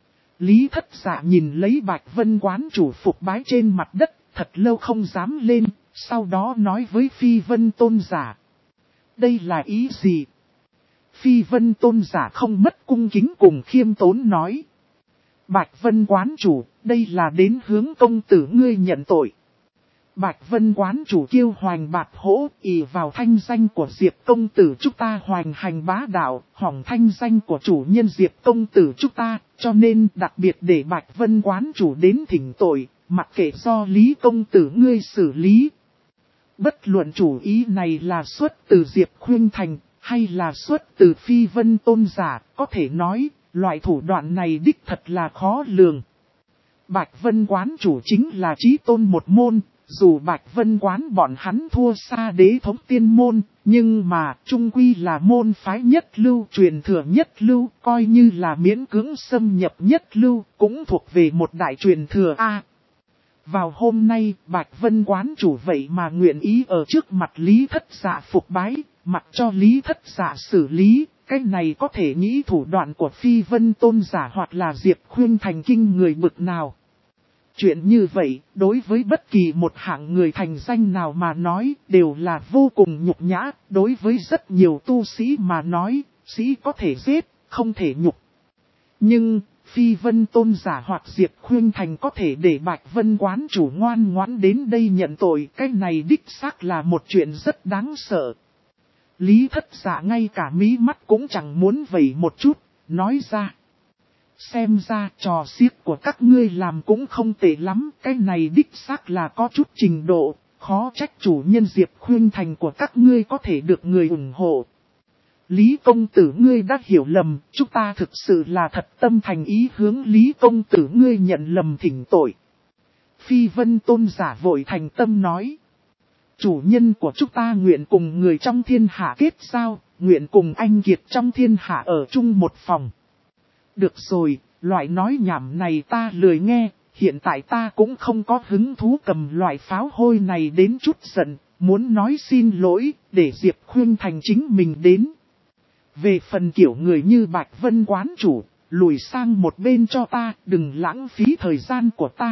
A: Lý Thất Dạ nhìn lấy Bạch Vân quán chủ phục bái trên mặt đất, thật lâu không dám lên, sau đó nói với Phi Vân Tôn giả. Đây là ý gì? Phi Vân Tôn giả không mất cung kính cùng khiêm tốn nói. Bạch Vân quán chủ, đây là đến hướng công tử ngươi nhận tội. Bạch Vân quán chủ kiêu hoành bạt hỗ, ỷ vào thanh danh của Diệp công tử chúng ta hoành hành bá đạo, hỏng thanh danh của chủ nhân Diệp công tử chúng ta, cho nên đặc biệt để Bạch Vân quán chủ đến thỉnh tội, mặc kệ do Lý công tử ngươi xử lý. Bất luận chủ ý này là xuất từ Diệp Khuynh Thành, hay là xuất từ Phi Vân Tôn giả, có thể nói, loại thủ đoạn này đích thật là khó lường. Bạch Vân quán chủ chính là chí tôn một môn. Dù Bạch Vân quán bọn hắn thua xa đế thống tiên môn, nhưng mà trung quy là môn phái nhất lưu, truyền thừa nhất lưu, coi như là miễn cưỡng xâm nhập nhất lưu, cũng thuộc về một đại truyền thừa A. Vào hôm nay, Bạch Vân quán chủ vậy mà nguyện ý ở trước mặt Lý Thất Dạ phục bái, mặc cho Lý Thất Dạ xử lý, cái này có thể nghĩ thủ đoạn của Phi Vân Tôn giả hoặc là Diệp Khuynh Thành kinh người bực nào. Chuyện như vậy, đối với bất kỳ một hạng người thành danh nào mà nói, đều là vô cùng nhục nhã, đối với rất nhiều tu sĩ mà nói, sĩ có thể giết, không thể nhục. Nhưng, Phi Vân Tôn giả hoặc Diệp Khuynh Thành có thể để Bạch Vân quán chủ ngoan ngoãn đến đây nhận tội, cái này đích xác là một chuyện rất đáng sợ. Lý Thất Dạ ngay cả mí mắt cũng chẳng muốn vẩy một chút, nói ra. Xem ra trò xiếc của các ngươi làm cũng không tệ lắm, cái này đích xác là có chút trình độ, khó trách chủ nhân Diệp Khuynh Thành của các ngươi có thể được người ủng hộ. Lý công tử ngươi đã hiểu lầm, chúng ta thực sự là thật tâm thành ý hướng Lý công tử ngươi nhận lầm thỉnh tội. Phi Vân Tôn giả vội thành tâm nói. Chủ nhân của chúng ta nguyện cùng người trong thiên hạ kết giao, nguyện cùng anh kiệt trong thiên hạ ở chung một phòng. Được rồi, loại nói nhảm này ta lười nghe, hiện tại ta cũng không có hứng thú cầm loại pháo hôi này đến chút giận, muốn nói xin lỗi, để Diệp Khuynh Thành chính mình đến. Về phần kiểu người như Bạch Vân quán chủ, lùi sang một bên cho ta, đừng lãng phí thời gian của ta.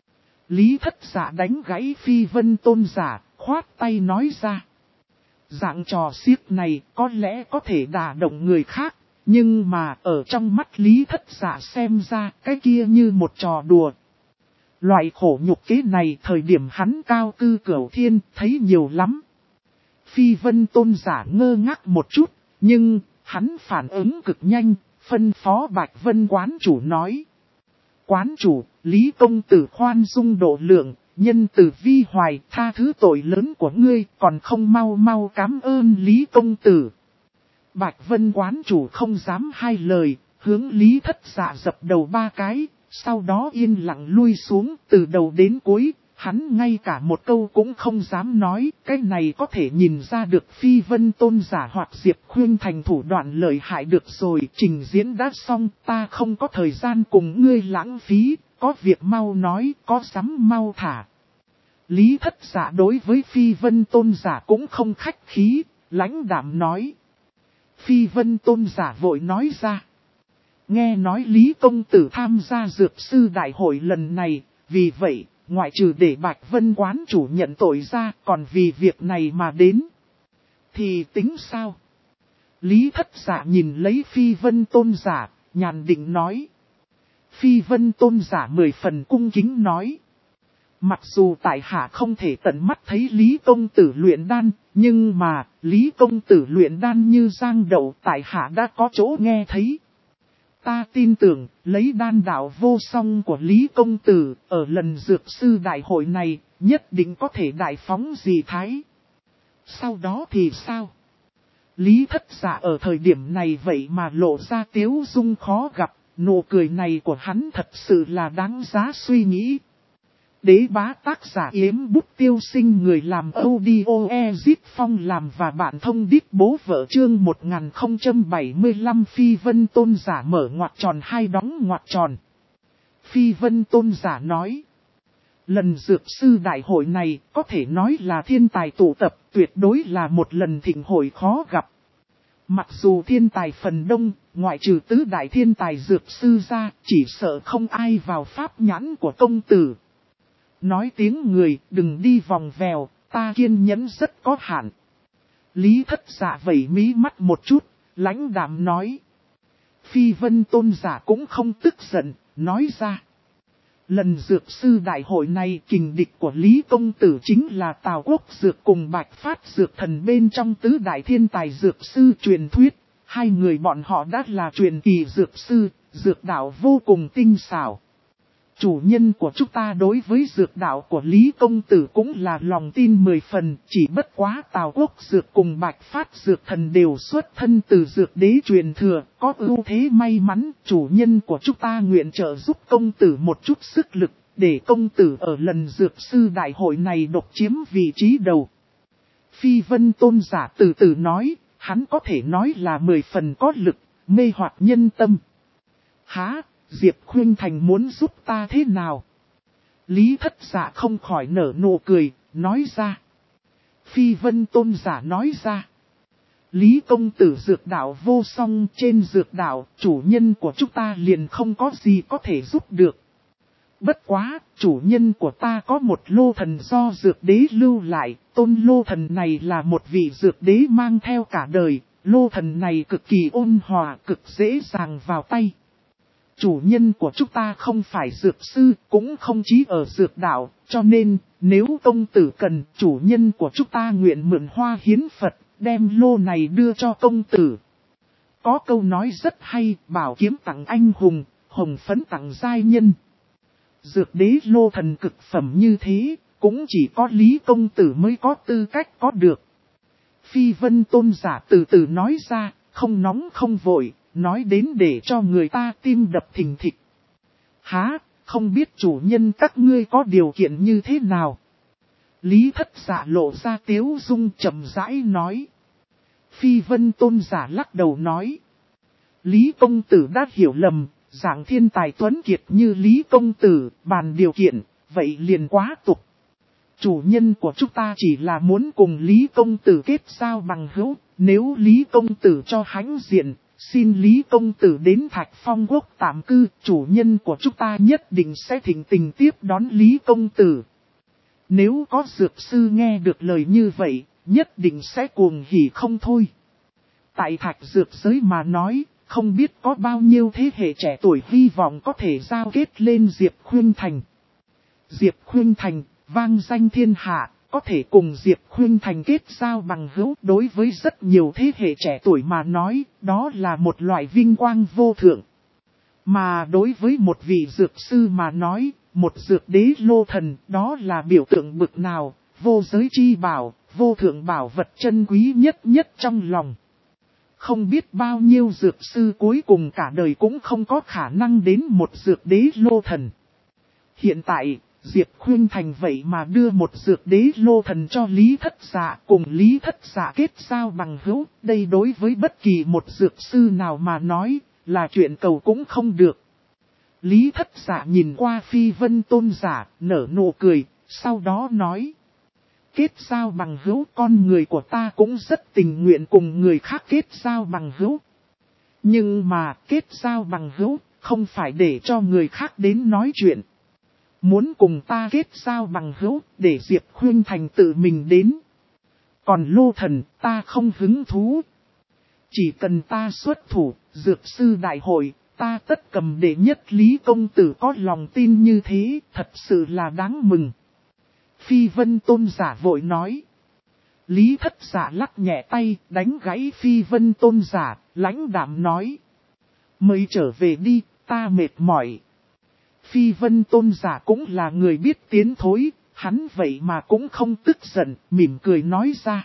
A: Lý Thất Dạ đánh gãy Phi Vân Tôn giả, khoát tay nói ra. Dạng trò xiếc này có lẽ có thể đả động người khác, nhưng mà ở trong mắt Lý Thất Dạ xem ra cái kia như một trò đùa. Loại khổ nhục kế này thời điểm hắn cao cư cửu thiên thấy nhiều lắm. Phi Vân Tôn giả ngơ ngác một chút, nhưng hắn phản ứng cực nhanh, phân phó Bạch Vân quán chủ nói. Quán chủ, Lý công tử khoan dung độ lượng, nhân từ vi hoài tha thứ tội lớn của ngươi, còn không mau mau cảm ơn Lý công tử. Bạch Vân quán chủ không dám hai lời, hướng Lý Thất Dạ dập đầu 3 cái, sau đó yên lặng lui xuống từ đầu đến cuối. Hắn ngay cả một câu cũng không dám nói, cái này có thể nhìn ra được Phi Vân Tôn giả hoặc Diệp Khuynh Thành thủ đoạn lợi hại được rồi. Trình diễn đã xong, ta không có thời gian cùng ngươi lãng phí, có việc mau nói, có dám mau thả. Lý Thất Dạ đối với Phi Vân Tôn giả cũng không khách khí, lãnh đạm nói. Phi Vân Tôn giả vội nói ra. Nghe nói Lý công tử tham gia dược sư đại hội lần này, vì vậy, ngoại trừ để Bạch Vân quán chủ nhận tội ra, còn vì việc này mà đến. Thì tính sao? Lý Thất Dạ nhìn lấy Phi Vân Tôn giả, nhàn định nói. Phi Vân Tôn giả 10 phần cung kính nói. Mặc dù tại hạ không thể tận mắt thấy Lý công tử luyện đan, nhưng mà Lý công tử luyện đan như giang đậu tại hạ đã có chỗ nghe thấy. Ta tin tưởng, lấy đan đạo vô song của Lý công tử, ở lần dược sư đại hội này, nhất định có thể đại phóng dị thái. Sau đó thì sao? Lý Thất Dạ ở thời điểm này vậy mà lộ ra tiếu dung khó gặp, nụ cười này của hắn thật sự là đáng giá suy nghĩ. Đế bá tác giả Yếm Bút Tiêu Sinh người làm audio Ezit Phong làm và bạn thông đít bố vợ chương 1075 Phi Vân Tôn giả mở ngoặc tròn hai đóng ngoặc tròn. Phi Vân Tôn giả nói. Lần dược sư đại hội này có thể nói là thiên tài tụ tập, tuyệt đối là một lần thịnh hội khó gặp. Mặc dù thiên tài phần đông, ngoại trừ tứ đại thiên tài dược sư ra, chỉ sợ không ai vào pháp nhãn của công tử. Nói tiếng người, đừng đi vòng vèo, ta kiên nhẫn rất có hạn. Lý Thất Dạ vẩy mí mắt một chút, lãnh đạm nói. Phi Vân Tôn giả cũng không tức giận, nói ra. Lần dược sư đại hội này kình địch của Lý công tử chính là Tào Quốc Dược cùng Bạch Phát Dược thần bên trong tứ đại thiên tài dược sư truyền thuyết. Hai người bọn họ đã là truyền kỳ dược sư, dược đạo vô cùng tinh xảo. Chủ nhân của chúng ta đối với dược đạo của Lý công tử cũng là lòng tin 10 phần, chỉ bất quá Tào Quốc Dược cùng Bạch Phát Dược thần đều xuất thân từ dược đế truyền thừa, có ưu thế may mắn, chủ nhân của chúng ta nguyện trợ giúp công tử một chút sức lực, để công tử ở lần dược sư đại hội này độc chiếm vị trí đầu. Phi Vân Tôn giả từ từ nói, hắn có thể nói là 10 phần có lực, mê hoặc nhân tâm. Hả? Diệp Khuynh Thành muốn giúp ta thế nào? Lý Thất Dạ không khỏi nở nụ cười, nói ra. Phi Vân Tôn giả nói ra. Lý công tử dược đạo vô song trên dược đạo, chủ nhân của chúng ta liền không có gì có thể giúp được. Bất quá, chủ nhân của ta có một lô thần do dược đế lưu lại, tôn lô thần này là một vị dược đế mang theo cả đời, lô thần này cực kỳ ôn hòa, cực dễ dàng vào tay. Chủ nhân của chúng ta không phải dược sư, cũng không chí ở dược đạo, cho nên, nếu công tử cần, chủ nhân của chúng ta nguyện mượn hoa hiến Phật, đem lô này đưa cho công tử. Có câu nói rất hay, bảo kiếm tặng anh hùng, hồng phấn tặng giai nhân. Dược đế lô thần cực phẩm như thế, cũng chỉ có Lý công tử mới có tư cách có được. Phi Vân Tôn giả từ từ nói ra, không nóng không vội, nói đến để cho người ta tim đập thình thịch. Há, không biết chủ nhân các ngươi có điều kiện như thế nào? Lý Thất Dạ lộ ra tiếu dung chậm rãi nói. Phi Vân Tôn giả lắc đầu nói. Lý công tử đã hiểu lầm, dạng thiên tài tuấn kiệt như Lý công tử, bàn điều kiện, vậy liền quá tục. Chủ nhân của chúng ta chỉ là muốn cùng Lý công tử kết giao bằng hữu, nếu Lý công tử cho hãnh diện, xin Lý công tử đến Thạch Phong Quốc tạm cư, chủ nhân của chúng ta nhất định sẽ thỉnh tình tiếp đón Lý công tử. Nếu có dược sư nghe được lời như vậy, nhất định sẽ cuồng hỉ không thôi. Tại Thạch dược giới mà nói, không biết có bao nhiêu thế hệ trẻ tuổi hy vọng có thể giao kết lên Diệp Khuynh Thành. Diệp Khuynh Thành, vang danh thiên hạ, có thể cùng Diệp Khuynh Thành kết giao bằng hữu đối với rất nhiều thế hệ trẻ tuổi mà nói, đó là một loại vinh quang vô thượng. Mà đối với một vị dược sư mà nói, một dược đế lô thần, đó là biểu tượng bực nào, vô giới chi bảo, vô thượng bảo vật chân quý nhất nhất trong lòng. Không biết bao nhiêu dược sư cuối cùng cả đời cũng không có khả năng đến một dược đế lô thần. Hiện tại, Diệp Khuynh Thành vậy mà đưa một dược đế lô thần cho Lý Thất Dạ, cùng Lý Thất Dạ kết giao bằng hữu, đây đối với bất kỳ một dược sư nào mà nói, là chuyện cầu cũng không được. Lý Thất Dạ nhìn qua Phi Vân Tôn giả, nở nụ cười, sau đó nói. Kết giao bằng hữu, con người của ta cũng rất tình nguyện cùng người khác kết giao bằng hữu. Nhưng mà kết giao bằng hữu, không phải để cho người khác đến nói chuyện. Muốn cùng ta kết giao bằng hữu, để Diệp Khuynh Thành tự mình đến. Còn lô thần, ta không hứng thú. Chỉ cần ta xuất thủ, dược sư đại hội, ta tất cầm đệ nhất. Lý công tử có lòng tin như thế, thật sự là đáng mừng. Phi Vân Tôn giả vội nói. Lý Thất Dạ lắc nhẹ tay, đánh gãy Phi Vân Tôn giả, lãnh đạm nói. Mới trở về đi, ta mệt mỏi. Phi Vân Tôn giả cũng là người biết tiến thối, hắn vậy mà cũng không tức giận, mỉm cười nói ra.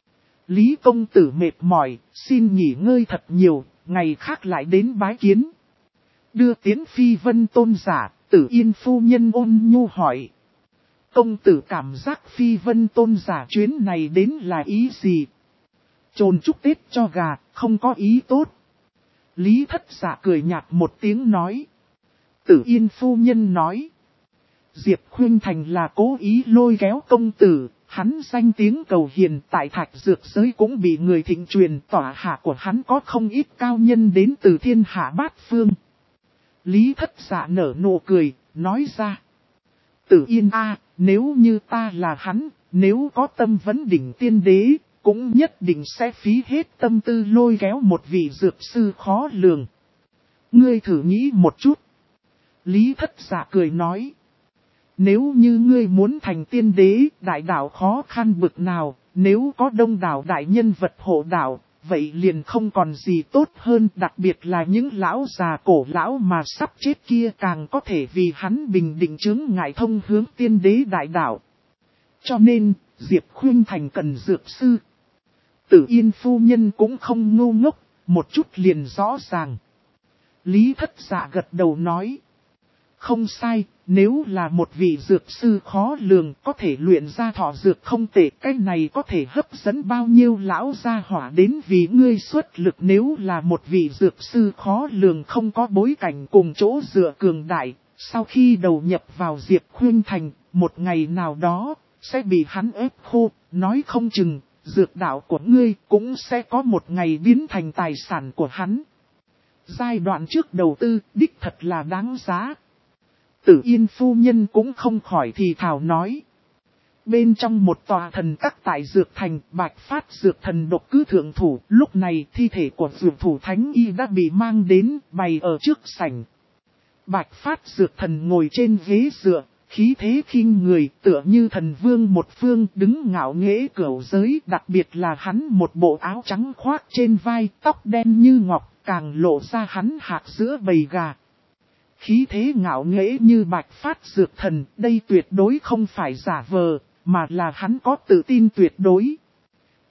A: Lý công tử mệt mỏi, xin nghỉ ngơi thật nhiều, ngày khác lại đến bái kiến. Đưa tiến Phi Vân Tôn giả, Tử Yên phu nhân ôn nhu hỏi. Công tử cảm giác Phi Vân Tôn giả chuyến này đến là ý gì? Chồn chúc Tết cho gà, không có ý tốt. Lý Thất Dạ cười nhạt một tiếng nói. Tử Yên phu nhân nói. Diệp Khuynh Thành là cố ý lôi kéo công tử, hắn danh tiếng cầu hiền tại Thạch dược giới cũng bị người thịnh truyền, tỏa hạ của hắn có không ít cao nhân đến từ thiên hạ bát phương. Lý Thất Dạ nở nụ cười, nói ra. Tử Yên a, nếu như ta là hắn, nếu có tâm vấn đỉnh tiên đế, cũng nhất định sẽ phí hết tâm tư lôi kéo một vị dược sư khó lường. Ngươi thử nghĩ một chút. Lý Thất Dạ cười nói. Nếu như ngươi muốn thành tiên đế, đại đạo khó khăn bực nào, nếu có đông đảo đại nhân vật hộ đạo, vậy liền không còn gì tốt hơn, đặc biệt là những lão già cổ lão mà sắp chết kia càng có thể vì hắn bình định chướng ngại thông hướng tiên đế đại đạo. Cho nên, Diệp Khuynh Thành cần dược sư. Tử Yên phu nhân cũng không ngu ngốc, một chút liền rõ ràng. Lý Thất Dạ gật đầu nói. Không sai, nếu là một vị dược sư khó lường có thể luyện ra thọ dược không tệ, cái này có thể hấp dẫn bao nhiêu lão gia hỏa đến vì ngươi xuất lực. Nếu là một vị dược sư khó lường không có bối cảnh cùng chỗ dựa cường đại, sau khi đầu nhập vào Diệp Khuynh Thành, một ngày nào đó, sẽ bị hắn ép khô, nói không chừng, dược đạo của ngươi cũng sẽ có một ngày biến thành tài sản của hắn. Giai đoạn trước đầu tư, đích thật là đáng giá. Tử Yên phu nhân cũng không khỏi thì thào nói. Bên trong một tòa thần các tại Dược Thành, Bạch Phát Dược Thần độc cứ thượng thủ, lúc này thi thể của Dược Thủ Thánh Y đã bị mang đến, bày ở trước sảnh. Bạch Phát Dược Thần ngồi trên ghế dựa, khí thế khinh người, tựa như thần vương một phương đứng ngạo nghễ cửu giới, đặc biệt là hắn một bộ áo trắng khoác trên vai, tóc đen như ngọc, càng lộ ra hắn hạc giữa bầy gà. Khí thế ngạo nghễ như Bạch Phát Dược Thần, đây tuyệt đối không phải giả vờ, mà là hắn có tự tin tuyệt đối.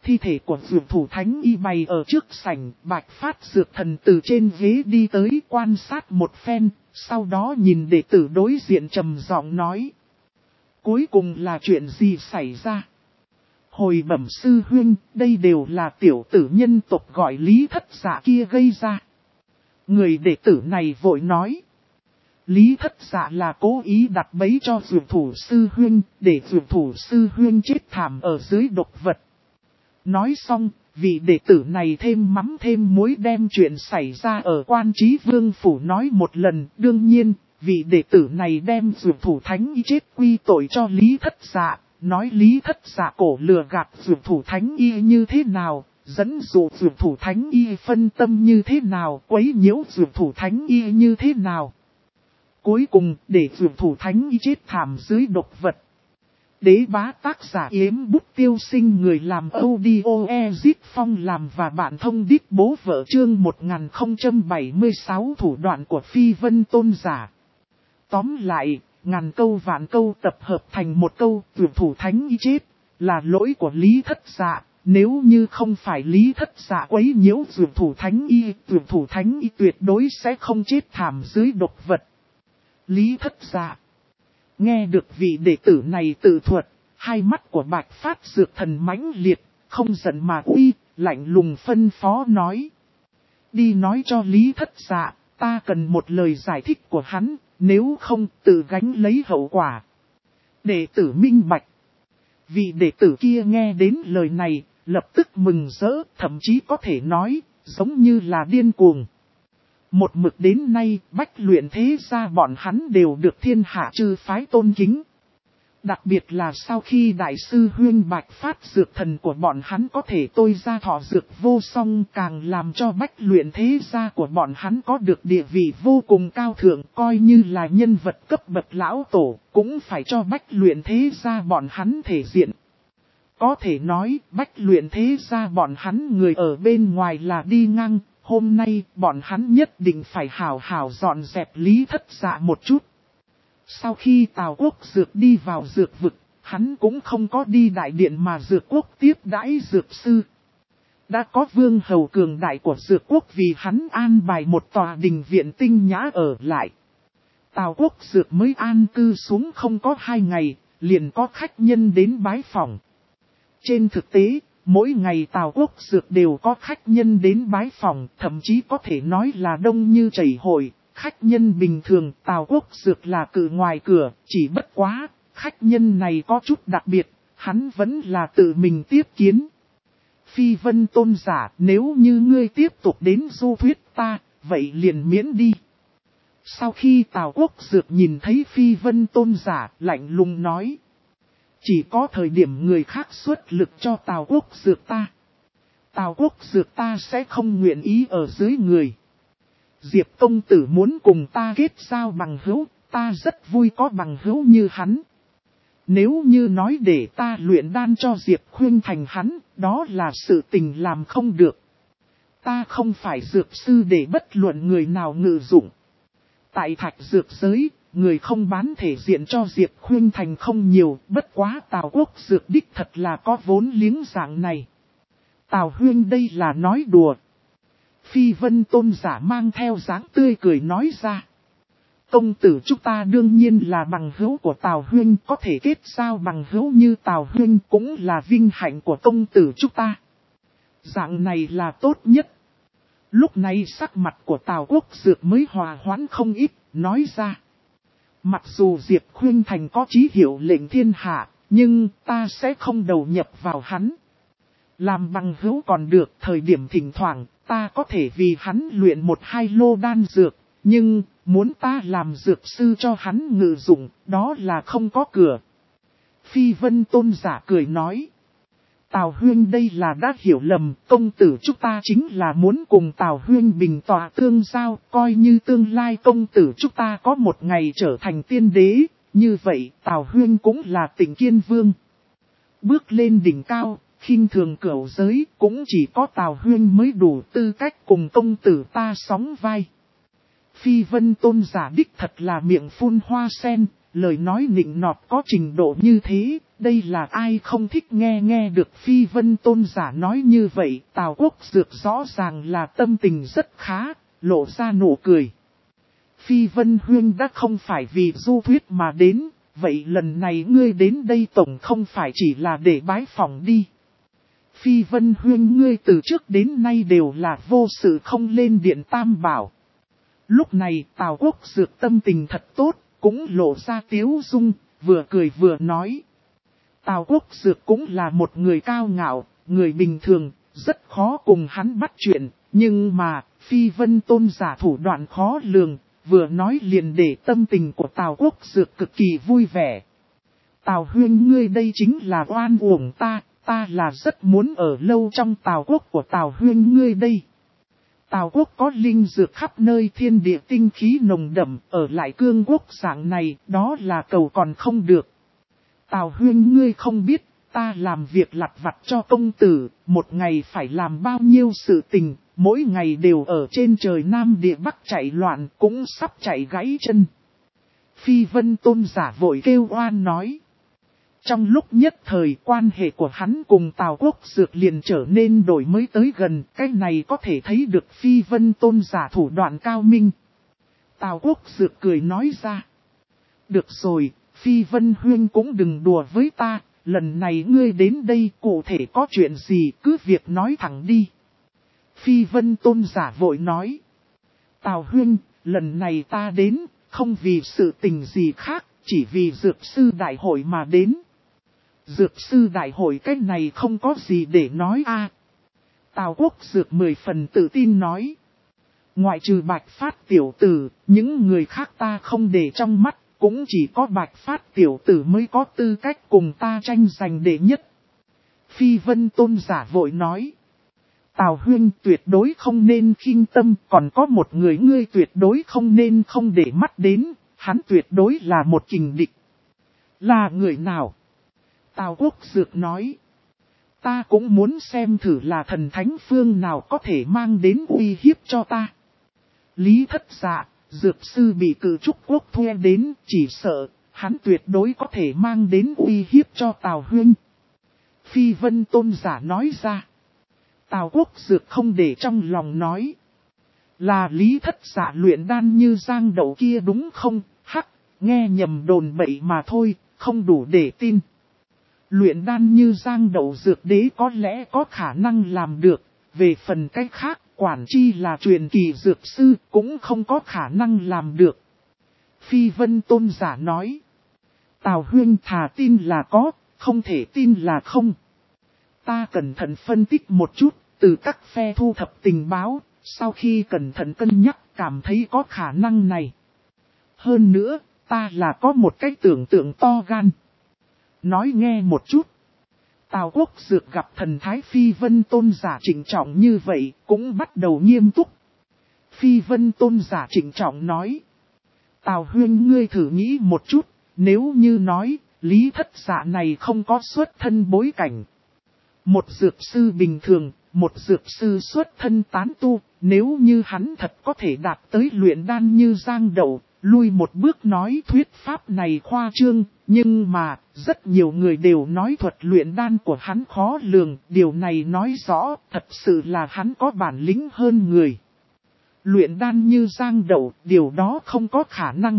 A: Thi thể của dược thủ thánh y bày ở trước sảnh, Bạch Phát dược thần từ trên ghế đi tới quan sát một phen, sau đó nhìn đệ tử đối diện trầm giọng nói. Cuối cùng là chuyện gì xảy ra? Hồi bẩm sư huynh, đây đều là tiểu tử nhân tộc gọi Lý Thất Dạ kia gây ra. Người đệ tử này vội nói. Lý Thất Dạ là cố ý đặt bẫy cho dược thủ sư huynh, để dược thủ sư huynh chết thảm ở dưới độc vật. Nói xong, vị đệ tử này thêm mắm thêm muối đem chuyện xảy ra ở Quan Chí Vương phủ nói một lần. Đương nhiên, vị đệ tử này đem dược thủ thánh y chết quy tội cho Lý Thất Dạ, nói Lý Thất Dạ cổ lừa gạt dược thủ thánh y như thế nào, dẫn dụ dược thủ thánh y phân tâm như thế nào, quấy nhiễu dược thủ thánh y như thế nào. Cuối cùng, để dược thủ thánh y chết thảm dưới độc vật. Đế bá tác giả Yếm Bút Tiêu Sinh, người làm audio Ezit Phong làm và bạn thông đít bố vợ chương 1076 thủ đoạn của Phi Vân Tôn giả. Tóm lại, ngàn câu vạn câu tập hợp thành một câu, dược thủ thánh y chết, là lỗi của Lý Thất Dạ. Nếu như không phải Lý Thất Dạ quấy nhiễu dược thủ thánh y tuyệt đối sẽ không chết thảm dưới độc vật. Lý Thất Dạ. Nghe được vị đệ tử này tự thuật, hai mắt của Bạch Phát dược thần mãnh liệt, không giận mà uy, lạnh lùng phân phó nói. Đi nói cho Lý Thất Dạ, ta cần một lời giải thích của hắn, nếu không tự gánh lấy hậu quả. Đệ tử minh bạch. Vị đệ tử kia nghe đến lời này, lập tức mừng rỡ, thậm chí có thể nói, giống như là điên cuồng. Một mực đến nay, Bách Luyện thế gia bọn hắn đều được thiên hạ chư phái tôn kính. Đặc biệt là sau khi đại sư huyên Bạch Phát dược thần của bọn hắn có thể tôi ra thọ dược vô song, càng làm cho Bách Luyện thế gia của bọn hắn có được địa vị vô cùng cao thượng, coi như là nhân vật cấp bậc lão tổ, cũng phải cho Bách Luyện thế gia bọn hắn thể diện. Có thể nói, Bách Luyện thế gia bọn hắn người ở bên ngoài là đi ngang, hôm nay bọn hắn nhất định phải hào hào dọn dẹp Lý Thất Dạ một chút. Sau khi Tào Quốc Dược đi vào dược vực, hắn cũng không có đi đại điện mà dược quốc tiếp đãi dược sư. Đã có vương hầu cường đại của dược quốc vì hắn an bài một tòa đình viện tinh nhã ở lại. Tào Quốc Dược mới an cư xuống không có 2 ngày, liền có khách nhân đến bái phỏng. Trên thực tế, mỗi ngày Tào Quốc Dược đều có khách nhân đến bái phỏng, thậm chí có thể nói là đông như chảy hội. Khách nhân bình thường Tào Quốc Dược là cử ngoài cửa, chỉ bất quá, khách nhân này có chút đặc biệt, hắn vẫn là tự mình tiếp kiến. Phi Vân Tôn giả, nếu như ngươi tiếp tục đến du thuyết ta, vậy liền miễn đi. Sau khi Tào Quốc Dược nhìn thấy Phi Vân Tôn giả, lạnh lùng nói. Chỉ có thời điểm người khác xuất lực cho Tào Quốc Dược ta. Tào Quốc Dược ta sẽ không nguyện ý ở dưới người. Diệp công tử muốn cùng ta kết giao bằng hữu, ta rất vui có bằng hữu như hắn. Nếu như nói để ta luyện đan cho Diệp Khuynh Thành hắn, đó là sự tình làm không được. Ta không phải dược sư để bất luận người nào ngự dụng. Tại thạch dược giới, người không bán thể diện cho Diệp Khuynh Thành không nhiều, bất quá Tào Quốc Dược đích thật là có vốn liếng dạng này. Tào Huynh đây là nói đùa. Phi Vân Tôn giả mang theo dáng tươi cười nói ra. Công tử chúng ta đương nhiên là bằng hữu của Tào Huynh, có thể kết giao bằng hữu như Tào Huynh cũng là vinh hạnh của công tử chúng ta. Dạng này là tốt nhất. Lúc này sắc mặt của Tào Quốc Dược mới hòa hoãn không ít, nói ra. Mặc dù Diệp Khuynh Thành có chí hiệu lệnh thiên hạ, nhưng ta sẽ không đầu nhập vào hắn. Làm bằng hữu còn được, thời điểm thỉnh thoảng, ta có thể vì hắn luyện 1-2 lô đan dược, nhưng muốn ta làm dược sư cho hắn ngự dụng, đó là không có cửa. Phi Vân Tôn giả cười nói. Tào Huynh đây là đã hiểu lầm, công tử chúng ta chính là muốn cùng Tào Huynh bình tọa tương giao, coi như tương lai công tử chúng ta có một ngày trở thành tiên đế, như vậy Tào Huynh cũng là Tịnh Kiên Vương. Bước lên đỉnh cao, khinh thường cửu giới, cũng chỉ có Tào Huynh mới đủ tư cách cùng công tử ta sóng vai. Phi Vân Tôn giả đích thật là miệng phun hoa sen, lời nói nịnh nọt có trình độ như thế, Đây là ai không thích nghe được Phi Vân Tôn giả nói như vậy, Tào Quốc Dược rõ ràng là tâm tình rất khá, lộ ra nụ cười. Phi Vân Huyên đã không phải vì du thuyết mà đến, vậy lần này ngươi đến đây tổng không phải chỉ là để bái phỏng đi. Phi Vân Huyên ngươi từ trước đến nay đều là vô sự không lên điện tam bảo. Lúc này Tào Quốc Dược tâm tình thật tốt, cũng lộ ra tiếu dung, vừa cười vừa nói. Tào Quốc Dược cũng là một người cao ngạo, người bình thường, rất khó cùng hắn bắt chuyện, nhưng mà Phi Vân Tôn giả thủ đoạn khó lường, vừa nói liền để tâm tình của Tào Quốc Dược cực kỳ vui vẻ. Tào Huyên ngươi đây chính là oan uổng ta là rất muốn ở lâu trong Tào Quốc của Tào Huyên ngươi đây. Tào Quốc có linh dược khắp nơi thiên địa tinh khí nồng đậm, ở lại cương quốc dạng này, đó là cầu còn không được. Tào Huyên ngươi không biết, ta làm việc lặt vặt cho công tử, một ngày phải làm bao nhiêu sự tình, mỗi ngày đều ở trên trời Nam địa Bắc chạy loạn, cũng sắp chạy gãy chân. Phi Vân Tôn giả vội kêu oan nói. Trong lúc nhất thời quan hệ của hắn cùng Tào Quốc Dược liền trở nên đổi mới tới gần, cái này có thể thấy được Phi Vân Tôn giả thủ đoạn cao minh. Tào Quốc Dược cười nói ra. Được rồi, Phi Vân Huyên cũng đừng đùa với ta, lần này ngươi đến đây cụ thể có chuyện gì cứ việc nói thẳng đi. Phi Vân Tôn giả vội nói. Tào Huyên, lần này ta đến, không vì sự tình gì khác, chỉ vì dược sư đại hội mà đến. Dược sư đại hội cái này không có gì để nói a. Tào Quốc Dược 10 phần tự tin nói. Ngoại trừ Bạch Phát tiểu tử, những người khác ta không để trong mắt, cũng chỉ có Bạch Phát tiểu tử mới có tư cách cùng ta tranh giành đệ nhất. Phi Vân Tôn giả vội nói. Tào Huyên tuyệt đối không nên khinh tâm, còn có một người ngươi tuyệt đối không nên không để mắt đến, hắn tuyệt đối là một kình địch. Là người nào? Tào Quốc Dược nói. Ta cũng muốn xem thử là thần thánh phương nào có thể mang đến uy hiếp cho ta. Lý Thất Dạ, dược sư bị cử trúc quốc thuê đến, chỉ sợ, hắn tuyệt đối có thể mang đến uy hiếp cho Tào Huyên. Phi Vân Tôn giả nói ra. Tào Quốc Dược không để trong lòng nói. Là Lý Thất Dạ luyện đan như giang đậu kia đúng không? Hắc, nghe nhầm đồn bậy mà thôi, không đủ để tin. Luyện đan như giang đậu dược đế có lẽ có khả năng làm được, về phần cách khác, quản chi là truyền kỳ dược sư cũng không có khả năng làm được. Phi Vân Tôn giả nói. Tào Huyên thà tin là có, không thể tin là không. Ta cẩn thận phân tích một chút, từ các phe thu thập tình báo, sau khi cẩn thận cân nhắc cảm thấy có khả năng này. Hơn nữa, ta là có một cái tưởng tượng to gan. Nói nghe một chút. Tào Quốc Dược gặp thần thái Phi Vân Tôn giả trịnh trọng như vậy, cũng bắt đầu nghiêm túc. Phi Vân Tôn giả trịnh trọng nói. Tào Huyên ngươi thử nghĩ một chút, nếu như nói, Lý Thất Dạ này không có xuất thân bối cảnh. Một dược sư bình thường, một dược sư xuất thân tán tu, nếu như hắn thật có thể đạt tới luyện đan như giang đậu, lui một bước nói thuyết pháp này khoa trương, nhưng mà, rất nhiều người đều nói thuật luyện đan của hắn khó lường, điều này nói rõ, thật sự là hắn có bản lĩnh hơn người. Luyện đan như giang đậu, điều đó không có khả năng.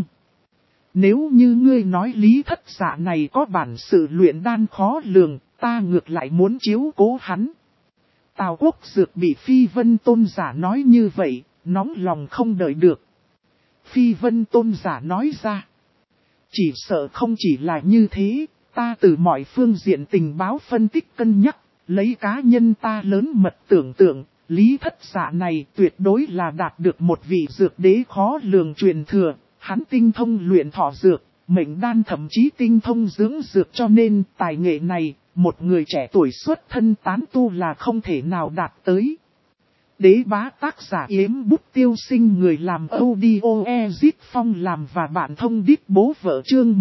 A: Nếu như ngươi nói Lý Thất Dạ này có bản sự luyện đan khó lường, ta ngược lại muốn chiếu cố hắn. Tào Quốc Dược bị Phi Vân Tôn giả nói như vậy, nóng lòng không đợi được. Phi Vân Tôn giả nói ra. Chỉ sợ không chỉ là như thế, ta từ mọi phương diện tình báo phân tích cân nhắc, lấy cá nhân ta lớn mật tưởng tượng, Lý Thất Dạ này tuyệt đối là đạt được một vị dược đế khó lường truyền thừa, hắn tinh thông luyện thọ dược, mệnh đan thậm chí tinh thông dưỡng dược cho nên tài nghệ này, một người trẻ tuổi xuất thân tán tu là không thể nào đạt tới. Đế bá tác giả Yếm Bút Tiêu Sinh người làm audio Ezit Phong làm và bạn thông đít bố vợ chương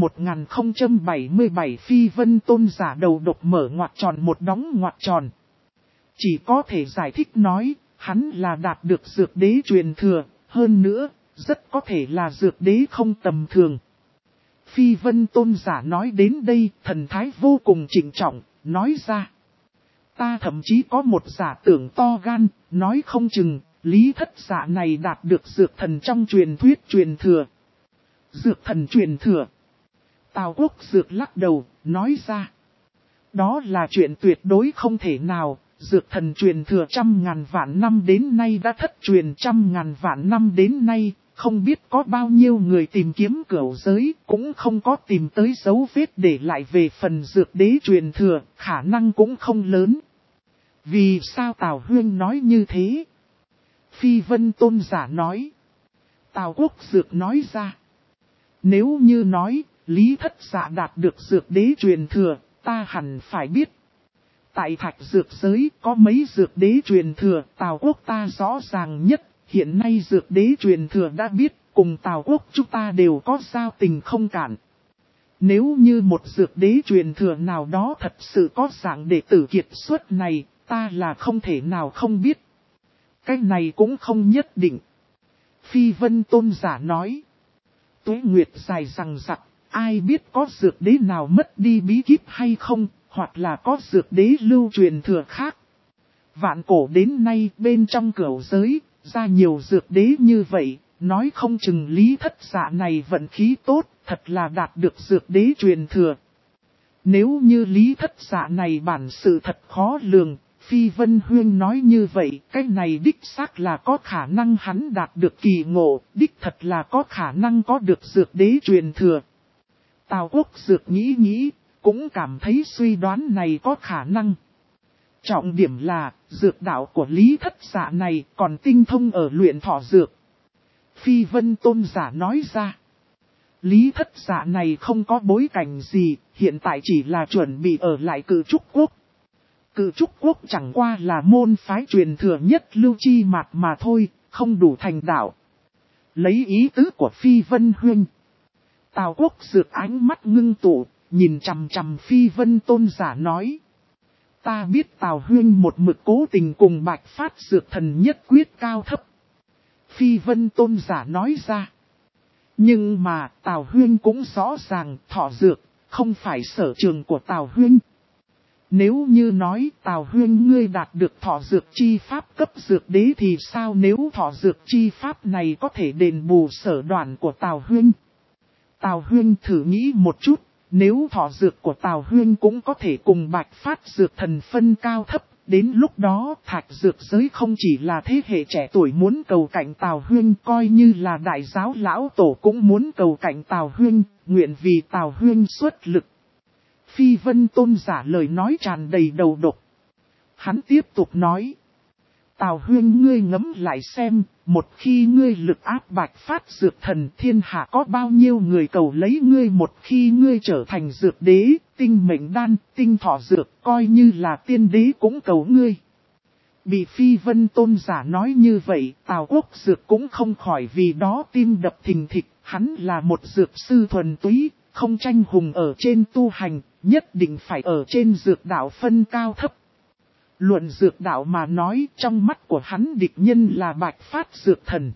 A: 1077 Phi Vân Tôn giả đầu độc mở ngoặc tròn một đóng ngoặc tròn. Chỉ có thể giải thích nói, hắn là đạt được dược đế truyền thừa, hơn nữa, rất có thể là dược đế không tầm thường. Phi Vân Tôn giả nói đến đây, thần thái vô cùng trịnh trọng, nói ra. Ta thậm chí có một giả tưởng to gan, nói không chừng, Lý Thất Dạ này đạt được dược thần trong truyền thuyết truyền thừa. Dược thần truyền thừa. Tào Quốc Dược lắc đầu, nói ra. Đó là chuyện tuyệt đối không thể nào, dược thần truyền thừa 100.000 vạn năm đến nay đã thất truyền 100.000 vạn năm đến nay, không biết có bao nhiêu người tìm kiếm cửu giới, cũng không có tìm tới dấu vết để lại về phần dược đế truyền thừa, khả năng cũng không lớn. Vì sao Tào Huyên nói như thế? Phi Vân Tôn giả nói. Tào Quốc Dược nói ra. Nếu như nói, Lý Thất Dạ đạt được dược đế truyền thừa, ta hẳn phải biết. Tại thạch dược giới có mấy dược đế truyền thừa, Tào Quốc ta rõ ràng nhất, hiện nay dược đế truyền thừa đã biết, cùng Tào Quốc chúng ta đều có giao tình không cản. Nếu như một dược đế truyền thừa nào đó thật sự có dạng đệ tử kiệt xuất này, ta là không thể nào không biết. Cái này cũng không nhất định. Phi Vân Tôn giả nói. Tuế nguyệt dài rằng rặc, ai biết có dược đế nào mất đi bí kíp hay không, hoặc là có dược đế lưu truyền thừa khác. Vạn cổ đến nay bên trong cửu giới, ra nhiều dược đế như vậy, nói không chừng Lý Thất Dạ này vận khí tốt, thật là đạt được dược đế truyền thừa. Nếu như Lý Thất Dạ này bản sự thật khó lường, Phi Vân Huyên nói như vậy, cái này đích xác là có khả năng hắn đạt được kỳ ngộ, đích thật là có khả năng có được dược đế truyền thừa. Tào Quốc Dược nghĩ, cũng cảm thấy suy đoán này có khả năng. Trọng điểm là, dược đạo của Lý Thất Dạ này còn tinh thông ở luyện thọ dược. Phi Vân Tôn giả nói ra. Lý Thất Dạ này không có bối cảnh gì, hiện tại chỉ là chuẩn bị ở lại Cự Trúc Quốc. Cự Trúc Quốc chẳng qua là môn phái truyền thừa nhất Lưu Chi Mạt mà thôi, không đủ thành đạo. Lấy ý tứ của Phi Vân Huyên. Tào Quốc Dược ánh mắt ngưng tụ, nhìn chằm chằm Phi Vân Tôn giả nói. Ta biết Tào Huyên một mực cố tình cùng Bạch Phát Dược thần nhất quyết cao thấp. Phi Vân Tôn giả nói ra. Nhưng mà Tào Huyên cũng rõ ràng thọ dược, không phải sở trường của Tào Huyên. Nếu như nói Tào Huyên ngươi đạt được thọ dược chi pháp cấp dược đế thì sao nếu thọ dược chi pháp này có thể đền bù sở đoạn của Tào Huyên? Tào Huyên thử nghĩ một chút, nếu thọ dược của Tào Huyên cũng có thể cùng Bạch Phát Dược thần phân cao thấp, đến lúc đó thạch dược giới không chỉ là thế hệ trẻ tuổi muốn cầu cạnh Tào Huyên, coi như là đại giáo lão tổ cũng muốn cầu cạnh Tào Huyên, nguyện vì Tào Huyên xuất lực. Phi Vân Tôn giả lời nói tràn đầy đầu độc. Hắn tiếp tục nói. Tào Huyên ngươi ngẫm lại xem, một khi ngươi lực áp Bạch Phát Dược thần thiên hạ có bao nhiêu người cầu lấy ngươi một khi ngươi trở thành dược đế, tinh mệnh đan, tinh thọ dược, coi như là tiên đế cũng cầu ngươi. Bị Phi Vân Tôn giả nói như vậy, Tào Quốc Dược cũng không khỏi vì đó tim đập thình thịch, hắn là một dược sư thuần túy, không tranh hùng ở trên tu hành, nhất định phải ở trên dược đạo phân cao thấp. Luận dược đạo mà nói trong mắt của hắn địch nhân là Bạch Phát Dược thần.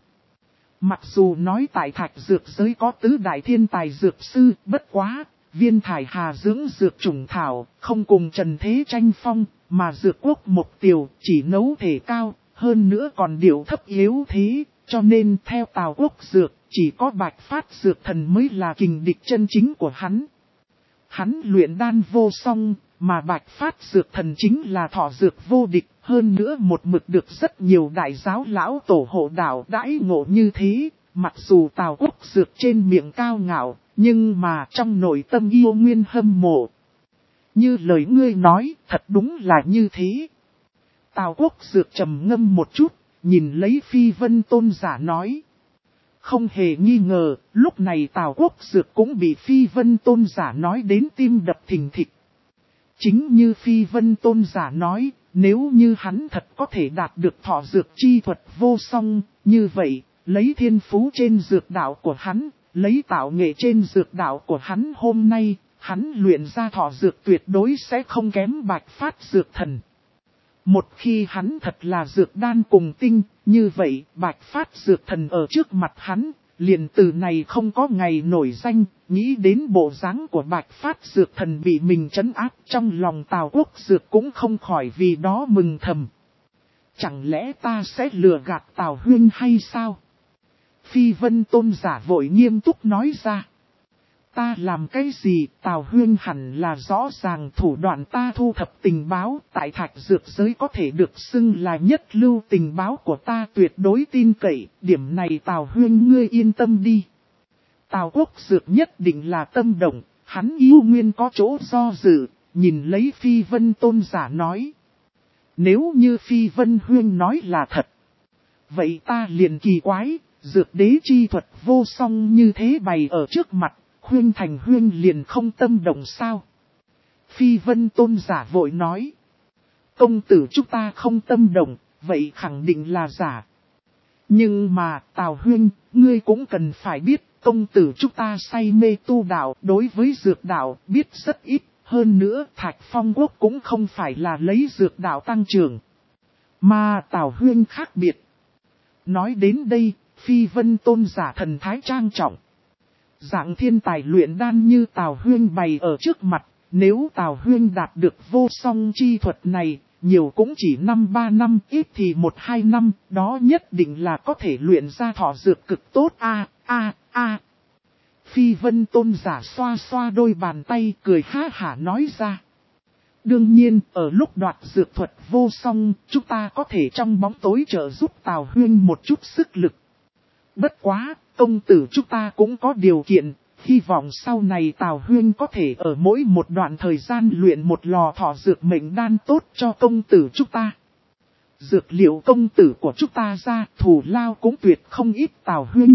A: Mặc dù nói tại thạch dược giới có tứ đại thiên tài dược sư, bất quá, Viên Thải Hà dưỡng dược trùng thảo, không cùng Trần Thế tranh phong, mà dược quốc một tiểu chỉ nấu thể cao, hơn nữa còn điệu thấp yếu thế, cho nên theo Tào Quốc Dược, chỉ có Bạch Phát Dược thần mới là kình địch chân chính của hắn. Hắn luyện đan vô song, mà Bạch Phát Dược thần chính là thọ dược vô địch, hơn nữa một mực được rất nhiều đại giáo lão tổ hộ đạo đãi ngộ như thế, mặc dù Tào Quốc Dược trên miệng cao ngạo, nhưng mà trong nội tâm yêu nguyên hâm mộ. Như lời ngươi nói, thật đúng là như thế. Tào Quốc Dược trầm ngâm một chút, nhìn lấy Phi Vân Tôn giả nói. Không hề nghi ngờ, lúc này Tào Quốc Dược cũng bị Phi Vân Tôn giả nói đến tim đập thình thịch. Chính như Phi Vân Tôn giả nói, nếu như hắn thật có thể đạt được thọ dược chi thuật vô song, như vậy, lấy thiên phú trên dược đạo của hắn, lấy tạo nghệ trên dược đạo của hắn hôm nay, hắn luyện ra thọ dược tuyệt đối sẽ không kém Bạch Phát Dược thần. Một khi hắn thật là dược đan cùng tinh, như vậy Bạch Phát Dược thần ở trước mặt hắn, Liền từ này không có ngày nổi danh, nghĩ đến bộ dáng của Bạch Phát Dược Thần bị mình trấn áp, trong lòng Tào Quốc Dược cũng không khỏi vì đó mừng thầm. Chẳng lẽ ta sẽ lừa gạt Tào Huyên hay sao? Phi Vân Tôn giả vội nghiêm túc nói ra. Ta làm cái gì, Tào Huyên hẳn là rõ ràng thủ đoạn ta thu thập tình báo, tại Thạch Dược giới có thể được xưng là nhất lưu tình báo của ta tuyệt đối tin cậy, điểm này Tào Huyên ngươi yên tâm đi. Tào Quốc Dược nhất định là tâm động, hắn yêu nguyên có chỗ do dự, nhìn lấy Phi Vân Tôn giả nói. Nếu như Phi Vân Huyên nói là thật, vậy ta liền kỳ quái, dược đế chi thuật vô song như thế bày ở trước mặt. Huyên Thành Huyên liền không tâm động sao? Phi Vân Tôn giả vội nói. Công tử chúng ta không tâm động, vậy khẳng định là giả. Nhưng mà Tào Huyên, ngươi cũng cần phải biết, công tử chúng ta say mê tu đạo, đối với dược đạo biết rất ít. Hơn nữa Thạch Phong Quốc cũng không phải là lấy dược đạo tăng trưởng. Mà Tào Huyên khác biệt. Nói đến đây, Phi Vân Tôn giả thần thái trang trọng. Dạng thiên tài luyện đan như Tào Huyên bày ở trước mặt, nếu Tào Huyên đạt được vô song chi thuật này, nhiều cũng chỉ 5-3 năm, ít thì 1-2 năm, đó nhất định là có thể luyện ra thọ dược cực tốt a. Phi Vân Tôn giả xoa xoa đôi bàn tay cười ha hả nói ra. Đương nhiên, ở lúc đoạt dược thuật vô song, chúng ta có thể trong bóng tối trợ giúp Tào Huyên một chút sức lực. Bất quá, công tử chúng ta cũng có điều kiện, hy vọng sau này Tào Huyên có thể ở mỗi một đoạn thời gian luyện một lò thọ dược mệnh đan tốt cho công tử chúng ta. Dược liệu công tử của chúng ta ra, thù lao cũng tuyệt không ít Tào Huyên.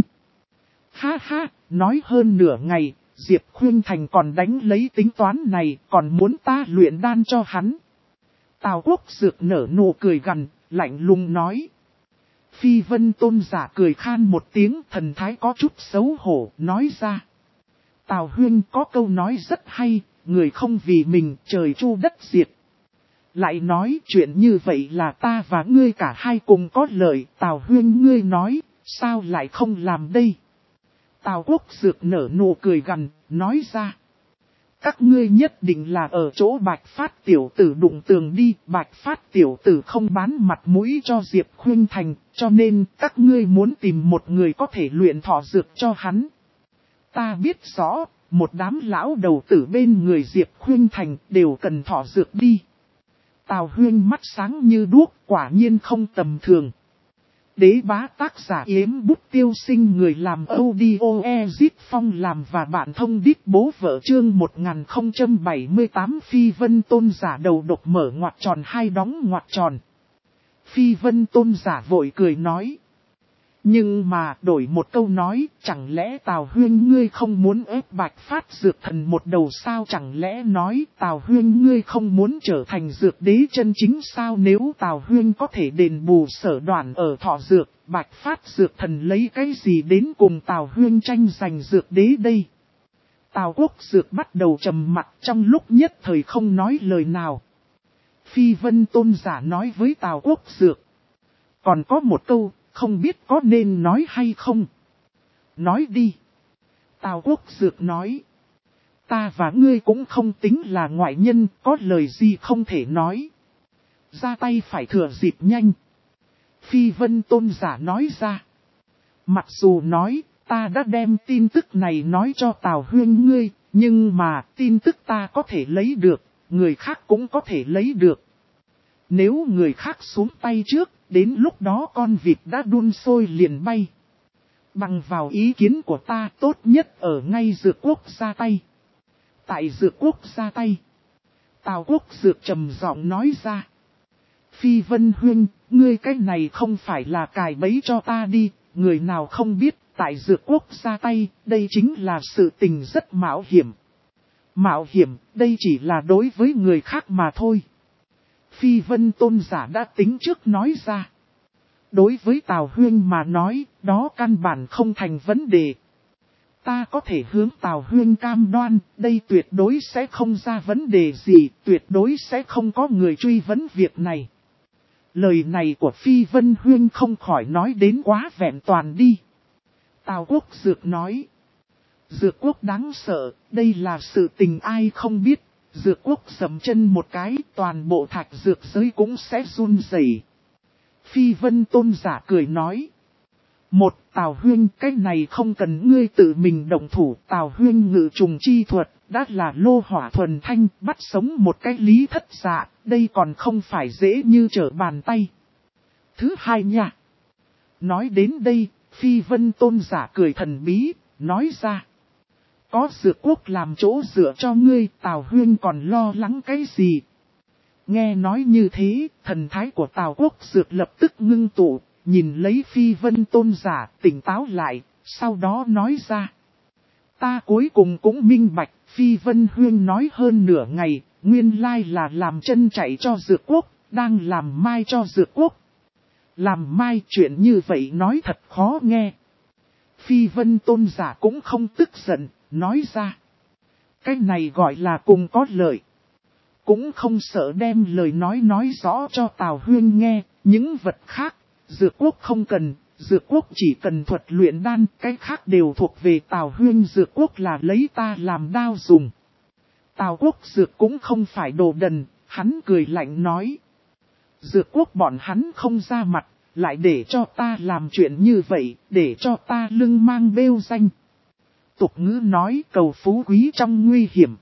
A: Ha ha, nói hơn nửa ngày, Diệp Khuyên Thành còn đánh lấy tính toán này, còn muốn ta luyện đan cho hắn. Tào Quốc Dược nở nụ cười gằn, lạnh lùng nói. Phi Vân Tôn giả cười khan một tiếng, thần thái có chút xấu hổ, nói ra. Tào Huyên có câu nói rất hay, người không vì mình, trời chu đất diệt. Lại nói chuyện như vậy là ta và ngươi cả hai cùng có lợi, Tào Huyên ngươi nói, sao lại không làm đây? Tào Quốc Dược nở nụ cười gằn, nói ra. Các ngươi nhất định là ở chỗ Bạch Phát tiểu tử đụng tường đi, Bạch Phát tiểu tử không bán mặt mũi cho Diệp Khuyên Thành, cho nên các ngươi muốn tìm một người có thể luyện thọ dược cho hắn. Ta biết rõ, một đám lão đầu tử bên người Diệp Khuyên Thành đều cần thọ dược đi. Tào Huyên mắt sáng như đuốc, quả nhiên không tầm thường. Đế bá tác giả Yếm Bút Tiêu Sinh người làm audio Phong làm và bạn thông đích bố vợ chương 1078 Phi Vân Tôn giả đầu độc mở ngoặc tròn hai đóng ngoặc tròn. Phi Vân Tôn giả vội cười nói. Nhưng mà đổi một câu nói, chẳng lẽ Tào Huyên ngươi không muốn ép Bạch Phát Dược Thần một đầu sao? Chẳng lẽ nói Tào Huyên ngươi không muốn trở thành dược đế chân chính sao? Nếu Tào Huyên có thể đền bù sở đoạn ở thọ dược, Bạch Phát Dược Thần lấy cái gì đến cùng Tào Huyên tranh giành dược đế đây? Tào Quốc Dược bắt đầu trầm mặt trong lúc nhất thời không nói lời nào. Phi Vân Tôn giả nói với Tào Quốc Dược. Còn có một câu. Không biết có nên nói hay không? Nói đi. Tào Quốc Dược nói. Ta và ngươi cũng không tính là ngoại nhân, có lời gì không thể nói. Ra tay phải thừa dịp nhanh. Phi Vân Tôn giả nói ra. Mặc dù nói, ta đã đem tin tức này nói cho Tào Huyên ngươi, nhưng mà tin tức ta có thể lấy được, người khác cũng có thể lấy được. Nếu người khác xuống tay trước, đến lúc đó con vịt đã đun sôi liền bay. Bằng vào ý kiến của ta tốt nhất ở ngay Dược Quốc ra tay. Tại Dược Quốc ra tay. Tào Quốc Dược trầm giọng nói ra. Phi Vân Huyên, ngươi cái này không phải là cài bẫy cho ta đi, người nào không biết tại Dược Quốc ra tay, đây chính là sự tình rất mạo hiểm. Mạo hiểm, đây chỉ là đối với người khác mà thôi. Phi Vân Tôn giả đã tính trước nói ra. Đối với Tào Huyên mà nói, đó căn bản không thành vấn đề. Ta có thể hướng Tào Huyên cam đoan, đây tuyệt đối sẽ không ra vấn đề gì, tuyệt đối sẽ không có người truy vấn việc này. Lời này của Phi Vân Huyên không khỏi nói đến quá vẹn toàn đi. Tào Quốc Dược nói. Dược Quốc đáng sợ, đây là sự tình ai không biết. Dược Quốc dầm chân một cái, toàn bộ thạch dược giới cũng sẽ run rẩy. Phi Vân Tôn giả cười nói. Một, Tào Huyên, cái này không cần ngươi tự mình động thủ. Tào Huyên ngự trùng chi thuật, đã là lô hỏa thuần thanh, bắt sống một cái lý thất dạ, đây còn không phải dễ như trở bàn tay. Thứ hai nha. Nói đến đây, Phi Vân Tôn giả cười thần bí, nói ra. Có Dược Quốc làm chỗ dựa cho ngươi, Tào Huyên còn lo lắng cái gì? Nghe nói như thế, thần thái của Tào Quốc Dược lập tức ngưng tụ, nhìn lấy Phi Vân Tôn giả tỉnh táo lại, sau đó nói ra. Ta cuối cùng cũng minh bạch, Phi Vân Huyên nói hơn nửa ngày, nguyên lai là làm chân chạy cho Dược Quốc, đang làm mai cho Dược Quốc. Làm mai chuyện như vậy nói thật khó nghe. Phi Vân Tôn giả cũng không tức giận, nói ra. Cái này gọi là cùng có lợi. Cũng không sợ đem lời nói rõ cho Tào Huyên nghe, những vật khác, Dược Quốc không cần, Dược Quốc chỉ cần thuật luyện đan, cái khác đều thuộc về Tào Huyên. Dược Quốc là lấy ta làm đao dùng. Tào Quốc Dược cũng không phải đồ đần, hắn cười lạnh nói. Dược Quốc bọn hắn không ra mặt, lại để cho ta làm chuyện như vậy, để cho ta lưng mang bêu danh. Tục ngữ nói cầu phú quý trong nguy hiểm.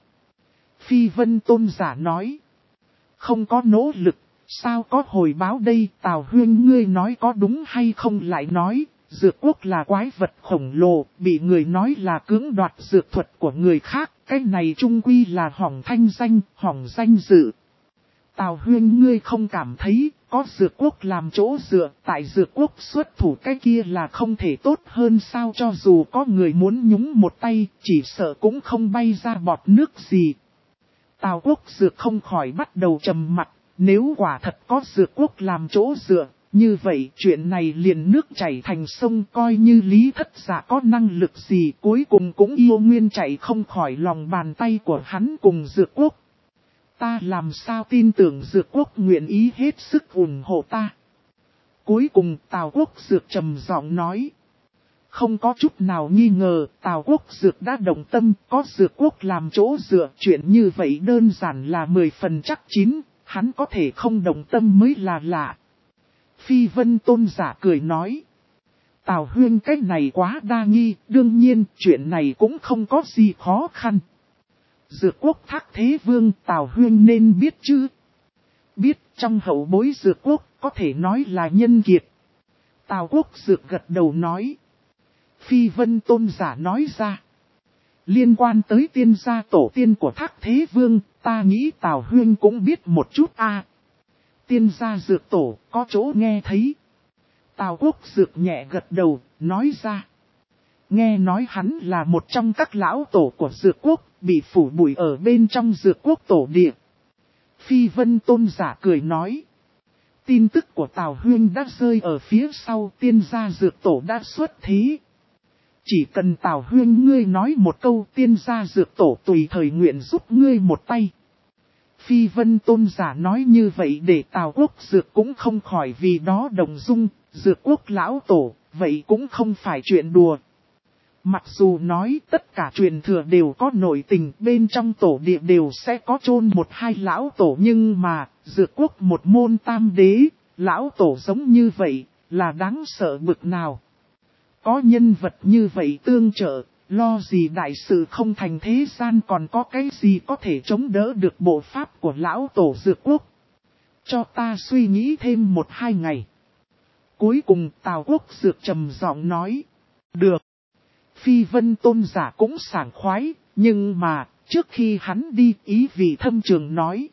A: Phi Vân Tôn giả nói. Không có nỗ lực, sao có hồi báo đây? Tào Huyên ngươi nói có đúng hay không lại nói. Dược Quốc là quái vật khổng lồ, bị người nói là cưỡng đoạt dược thuật của người khác. Cái này chung quy là hỏng thanh danh, hỏng danh dự. Tào Huyên ngươi không cảm thấy, có Dược Quốc làm chỗ dựa, tại Dược Quốc xuất thủ cái kia là không thể tốt hơn sao? Cho dù có người muốn nhúng một tay, chỉ sợ cũng không bay ra bọt nước gì. Tào Quốc Dược không khỏi bắt đầu trầm mặt, nếu quả thật có Dược Quốc làm chỗ dựa, như vậy chuyện này liền nước chảy thành sông, coi như lý thất giả có năng lực gì cuối cùng cũng yêu nguyên chạy không khỏi lòng bàn tay của hắn cùng Dược Quốc. Ta làm sao tin tưởng Dược Quốc nguyện ý hết sức ủng hộ ta. Cuối cùng Tào Quốc Dược trầm giọng nói. Không có chút nào nghi ngờ, Tào Quốc Dược đã đồng tâm, có Dược Quốc làm chỗ dựa, chuyện như vậy đơn giản là 10 phần chắc chín, hắn có thể không đồng tâm mới là lạ. Phi Vân Tôn giả cười nói. Tào Huyên cái này quá đa nghi, đương nhiên chuyện này cũng không có gì khó khăn. Dược Quốc Thác Thế Vương Tào Huyên nên biết chứ. Biết trong hậu bối Dược Quốc có thể nói là nhân kiệt. Tào Quốc Dược gật đầu nói. Phi Vân Tôn giả nói ra. Liên quan tới tiên gia tổ tiên của Thác Thế Vương, ta nghĩ Tào Huyên cũng biết một chút a. Tiên gia Dược Tổ có chỗ nghe thấy. Tào Quốc Dược nhẹ gật đầu, nói ra. Nghe nói hắn là một trong các lão tổ của Dược Quốc, bị phủ bụi ở bên trong Dược Quốc tổ địa. Phi Vân Tôn giả cười nói. Tin tức của Tào Huyên đã rơi ở phía sau, tiên gia Dược Tổ đã xuất thế. Chỉ cần Tào Huyên ngươi nói một câu, tiên gia Dược Tổ tùy thời nguyện giúp ngươi một tay. Phi Vân Tôn giả nói như vậy để Tào Quốc Dược cũng không khỏi vì đó đồng dung, Dược Quốc lão tổ, vậy cũng không phải chuyện đùa. Mặc dù nói tất cả truyền thừa đều có nội tình, bên trong tổ địa đều sẽ có chôn một hai lão tổ, nhưng mà, Dược Quốc một môn tam đế, lão tổ giống như vậy, là đáng sợ bực nào. Có nhân vật như vậy tương trợ, lo gì đại sự không thành thế gian, còn có cái gì có thể chống đỡ được bộ pháp của lão tổ Dược Quốc. Cho ta suy nghĩ thêm 1-2 ngày. Cuối cùng Tào Quốc Dược trầm giọng nói. Được. Phi Vân Tôn giả cũng sảng khoái, nhưng mà, trước khi hắn đi ý vị thâm trường nói.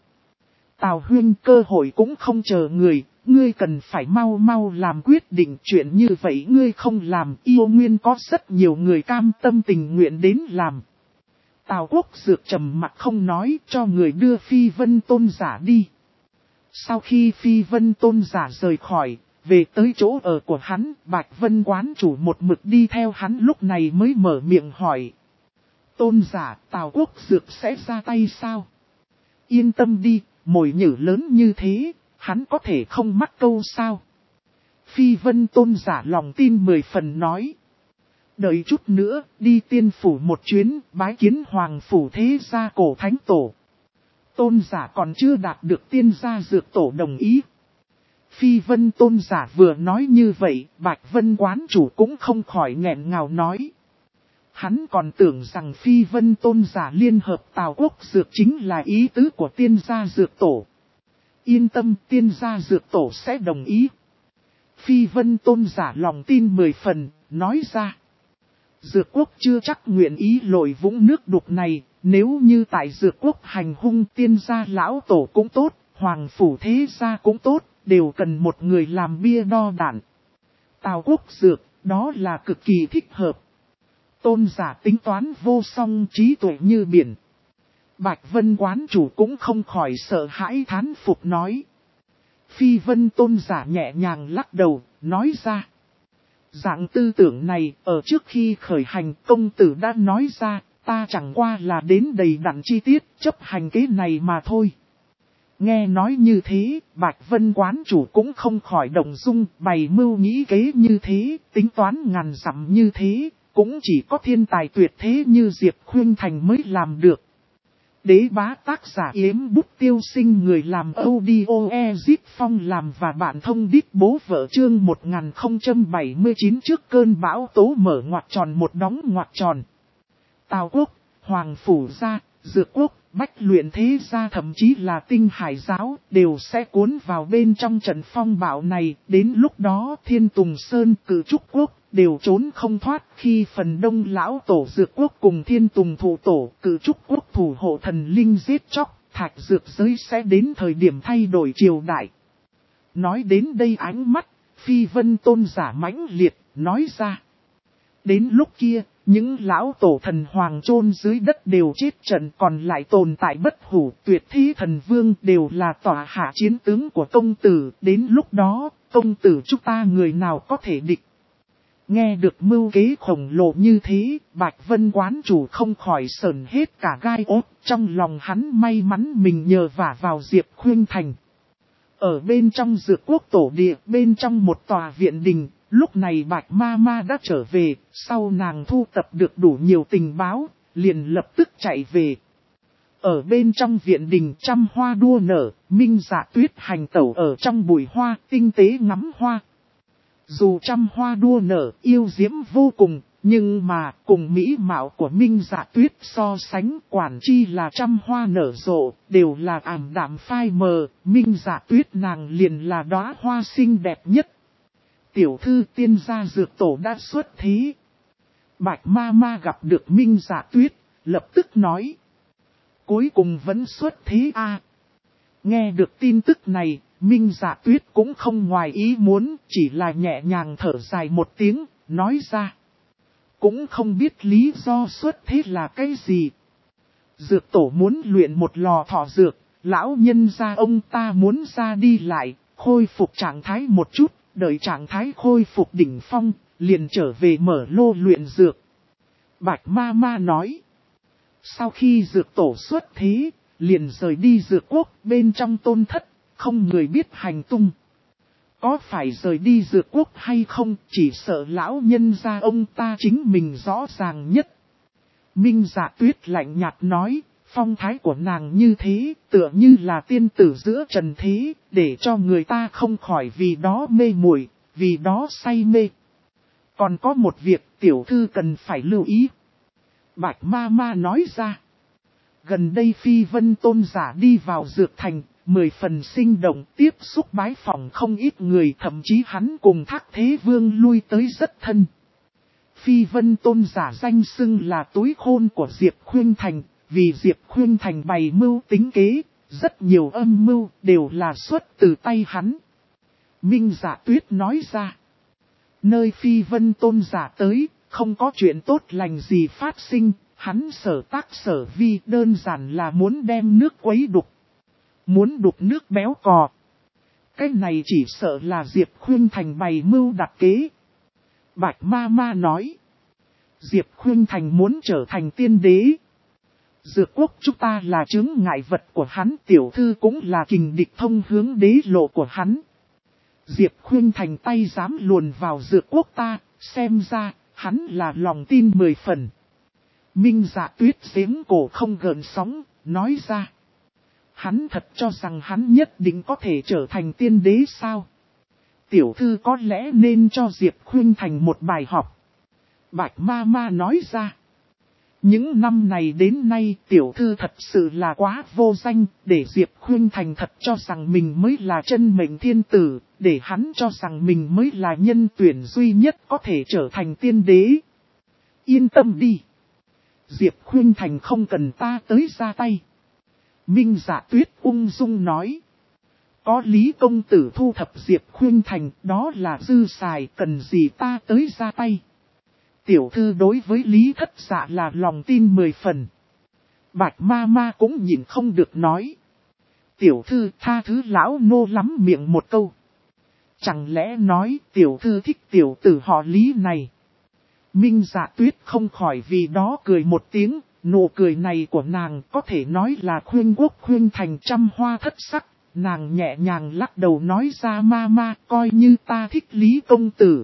A: Tào Huyên cơ hội cũng không chờ người, ngươi cần phải mau mau làm quyết định, chuyện như vậy ngươi không làm, yêu nguyên có rất nhiều người cam tâm tình nguyện đến làm. Tào Quốc Dược trầm mặt không nói, cho người đưa Phi Vân Tôn giả đi. Sau khi Phi Vân Tôn giả rời khỏi, về tới chỗ ở của hắn, Bạch Vân quán chủ một mực đi theo hắn, lúc này mới mở miệng hỏi. Tôn giả, Tào Quốc Dược sẽ ra tay sao? Yên tâm đi, mồi nhử lớn như thế, hắn có thể không mắc câu sao? Phi Vân Tôn giả lòng tin 10 phần nói. Đợi chút nữa, đi tiên phủ một chuyến, bái kiến hoàng phủ thế gia cổ thánh tổ. Tôn giả còn chưa đạt được tiên gia dược tổ đồng ý. Phi Vân tôn giả vừa nói như vậy, Bạch Vân quán chủ cũng không khỏi nghẹn ngào nói. Hắn còn tưởng rằng Phi Vân tôn giả liên hợp Tào Quốc dược chính là ý tứ của tiên gia dược tổ. Yên tâm, tiên gia dược tổ sẽ đồng ý. Phi Vân tôn giả lòng tin 10 phần, nói ra. Dược quốc chưa chắc nguyện ý lội vũng nước đục này, nếu như tại dược quốc hành hung tiên gia lão tổ cũng tốt, hoàng phủ thế gia cũng tốt, đều cần một người làm bia đo đạn. Tào Quốc dược, đó là cực kỳ thích hợp. Tôn giả tính toán vô song trí tuệ như biển. Bạch Vân quán chủ cũng không khỏi sợ hãi thán phục nói. Phi Vân tôn giả nhẹ nhàng lắc đầu, nói ra. Dạng tư tưởng này, ở trước khi khởi hành công tử đã nói ra, ta chẳng qua là đến đầy đặn chi tiết, chấp hành kế này mà thôi. Nghe nói như thế, Bạch Vân quán chủ cũng không khỏi động dung, bày mưu nghĩ kế như thế, tính toán ngàn dặm như thế, cũng chỉ có thiên tài tuyệt thế như Diệp Khuynh Thành mới làm được. Đế bá tác giả Yếm Bút Tiêu Sinh, người làm audio Ezip Phong làm và bạn thông đít bố vợ chương 1079 trước cơn bão tố mở ngoặc tròn một đóng ngoặc tròn. Tào Quốc, Hoàng Phủ gia, Dược Quốc, Bách Luyện thế gia thậm chí là Tinh Hải giáo đều sẽ cuốn vào bên trong trận phong bão này. Đến lúc đó Thiên Tùng Sơn, Cử Trúc Quốc đều trốn không thoát khi phần đông lão tổ Dược Quốc cùng Thiên Tùng thủ tổ Cử Trúc Quốc thủ hộ thần linh giết chóc, Thạch Dược giới sẽ đến thời điểm thay đổi triều đại. Nói đến đây ánh mắt, Phi Vân tôn giả mãnh liệt, nói ra. Đến lúc kia, những lão tổ thần hoàng chôn dưới đất đều chết trận, còn lại tồn tại bất hủ tuyệt thế thần vương đều là tỏa hạ chiến tướng của công tử. Đến lúc đó, công tử chúng ta người nào có thể địch. Nghe được mưu kế khổng lồ như thế, Bạch Vân quán chủ không khỏi sởn hết cả gai ốt. Trong lòng hắn may mắn mình nhờ vả vào Diệp Khuynh Thành. Ở bên trong Dược Quốc tổ địa, bên trong một tòa viện đình, lúc này Bạch Ma Ma đã trở về, sau nàng thu tập được đủ nhiều tình báo, liền lập tức chạy về. Ở bên trong viện đình trăm hoa đua nở, Minh Dạ Tuyết hành tẩu ở trong bụi hoa, tinh tế ngắm hoa. Dù trăm hoa đua nở, yêu diễm vô cùng, nhưng mà cùng mỹ mạo của Minh Dạ Tuyết so sánh, quản chi là trăm hoa nở rộ, đều là ảm đạm phai mờ, Minh Dạ Tuyết nàng liền là đóa hoa xinh đẹp nhất. Tiểu thư tiên gia dược tổ đã xuất thế. Bạch Ma Ma gặp được Minh Dạ Tuyết, lập tức nói. Cuối cùng vẫn xuất thế a. Nghe được tin tức này, Minh Dạ Tuyết cũng không ngoài ý muốn, chỉ là nhẹ nhàng thở dài một tiếng, nói ra. Cũng không biết lý do xuất thế là cái gì. Dược tổ muốn luyện một lò thọ dược, lão nhân gia ông ta muốn ra đi lại, khôi phục trạng thái một chút, đợi trạng thái khôi phục đỉnh phong, liền trở về mở lô luyện dược. Bạch Ma Ma nói. Sau khi dược tổ xuất thế, liền rời đi Dược Quốc bên trong tôn thất, không người biết hành tung. Có phải rời đi Dược Quốc hay không, chỉ sợ lão nhân gia ông ta chính mình rõ ràng nhất. Minh Dạ Tuyết lạnh nhạt nói, phong thái của nàng như thế, tựa như là tiên tử giữa trần thế, để cho người ta không khỏi vì đó mê muội, vì đó say mê. Còn có một việc tiểu thư cần phải lưu ý. Bạch Ma Ma nói ra. Gần đây Phi Vân tôn giả đi vào Dược Thành, 10 phần sinh động, tiếp xúc bái phỏng không ít người, thậm chí hắn cùng Thác Thế Vương lui tới rất thân. Phi Vân tôn giả danh xưng là túi khôn của Diệp Khuynh Thành, vì Diệp Khuynh Thành bày mưu tính kế, rất nhiều âm mưu đều là xuất từ tay hắn. Minh Dạ Tuyết nói ra. Nơi Phi Vân tôn giả tới, không có chuyện tốt lành gì phát sinh, hắn sở tác sở vi đơn giản là muốn đem nước quấy đục. Muốn đục nước béo cò. Cái này chỉ sợ là Diệp Khuynh Thành bày mưu đặt kế. Bạch Ma Ma nói. Diệp Khuynh Thành muốn trở thành tiên đế. Dược Quốc chúng ta là chướng ngại vật của hắn, tiểu thư cũng là kình địch thông hướng đế lộ của hắn. Diệp Khuynh Thành tay dám luồn vào Dược Quốc ta, xem ra, hắn là lòng tin 10 phần. Minh Dạ Tuyết giếng cổ không gợn sóng, nói ra. Hắn thật cho rằng hắn nhất định có thể trở thành tiên đế sao? Tiểu thư có lẽ nên cho Diệp Khuynh Thành một bài học. Bạch ma ma nói ra. Những năm này đến nay tiểu thư thật sự là quá vô danh, để Diệp Khuynh Thành thật cho rằng mình mới là chân mệnh thiên tử, để hắn cho rằng mình mới là nhân tuyển duy nhất có thể trở thành tiên đế. Yên tâm đi. Diệp Khuynh Thành không cần ta tới ra tay. Minh Dạ Tuyết ung dung nói. Có Lý công tử thu thập Diệp Khuynh Thành, đó là dư xài, cần gì ta tới ra tay. Tiểu thư đối với Lý Thất Dạ là lòng tin 10 phần. Bạch ma ma cũng nhìn không được nói. Tiểu thư tha thứ lão nô lắm miệng một câu. Chẳng lẽ nói tiểu thư thích tiểu tử họ Lý này. Minh Dạ Tuyết không khỏi vì đó cười một tiếng. Nụ cười này của nàng có thể nói là khuyên quốc khuyên thành trăm hoa thất sắc. Nàng nhẹ nhàng lắc đầu nói ra ma ma, coi như ta thích Lý công tử.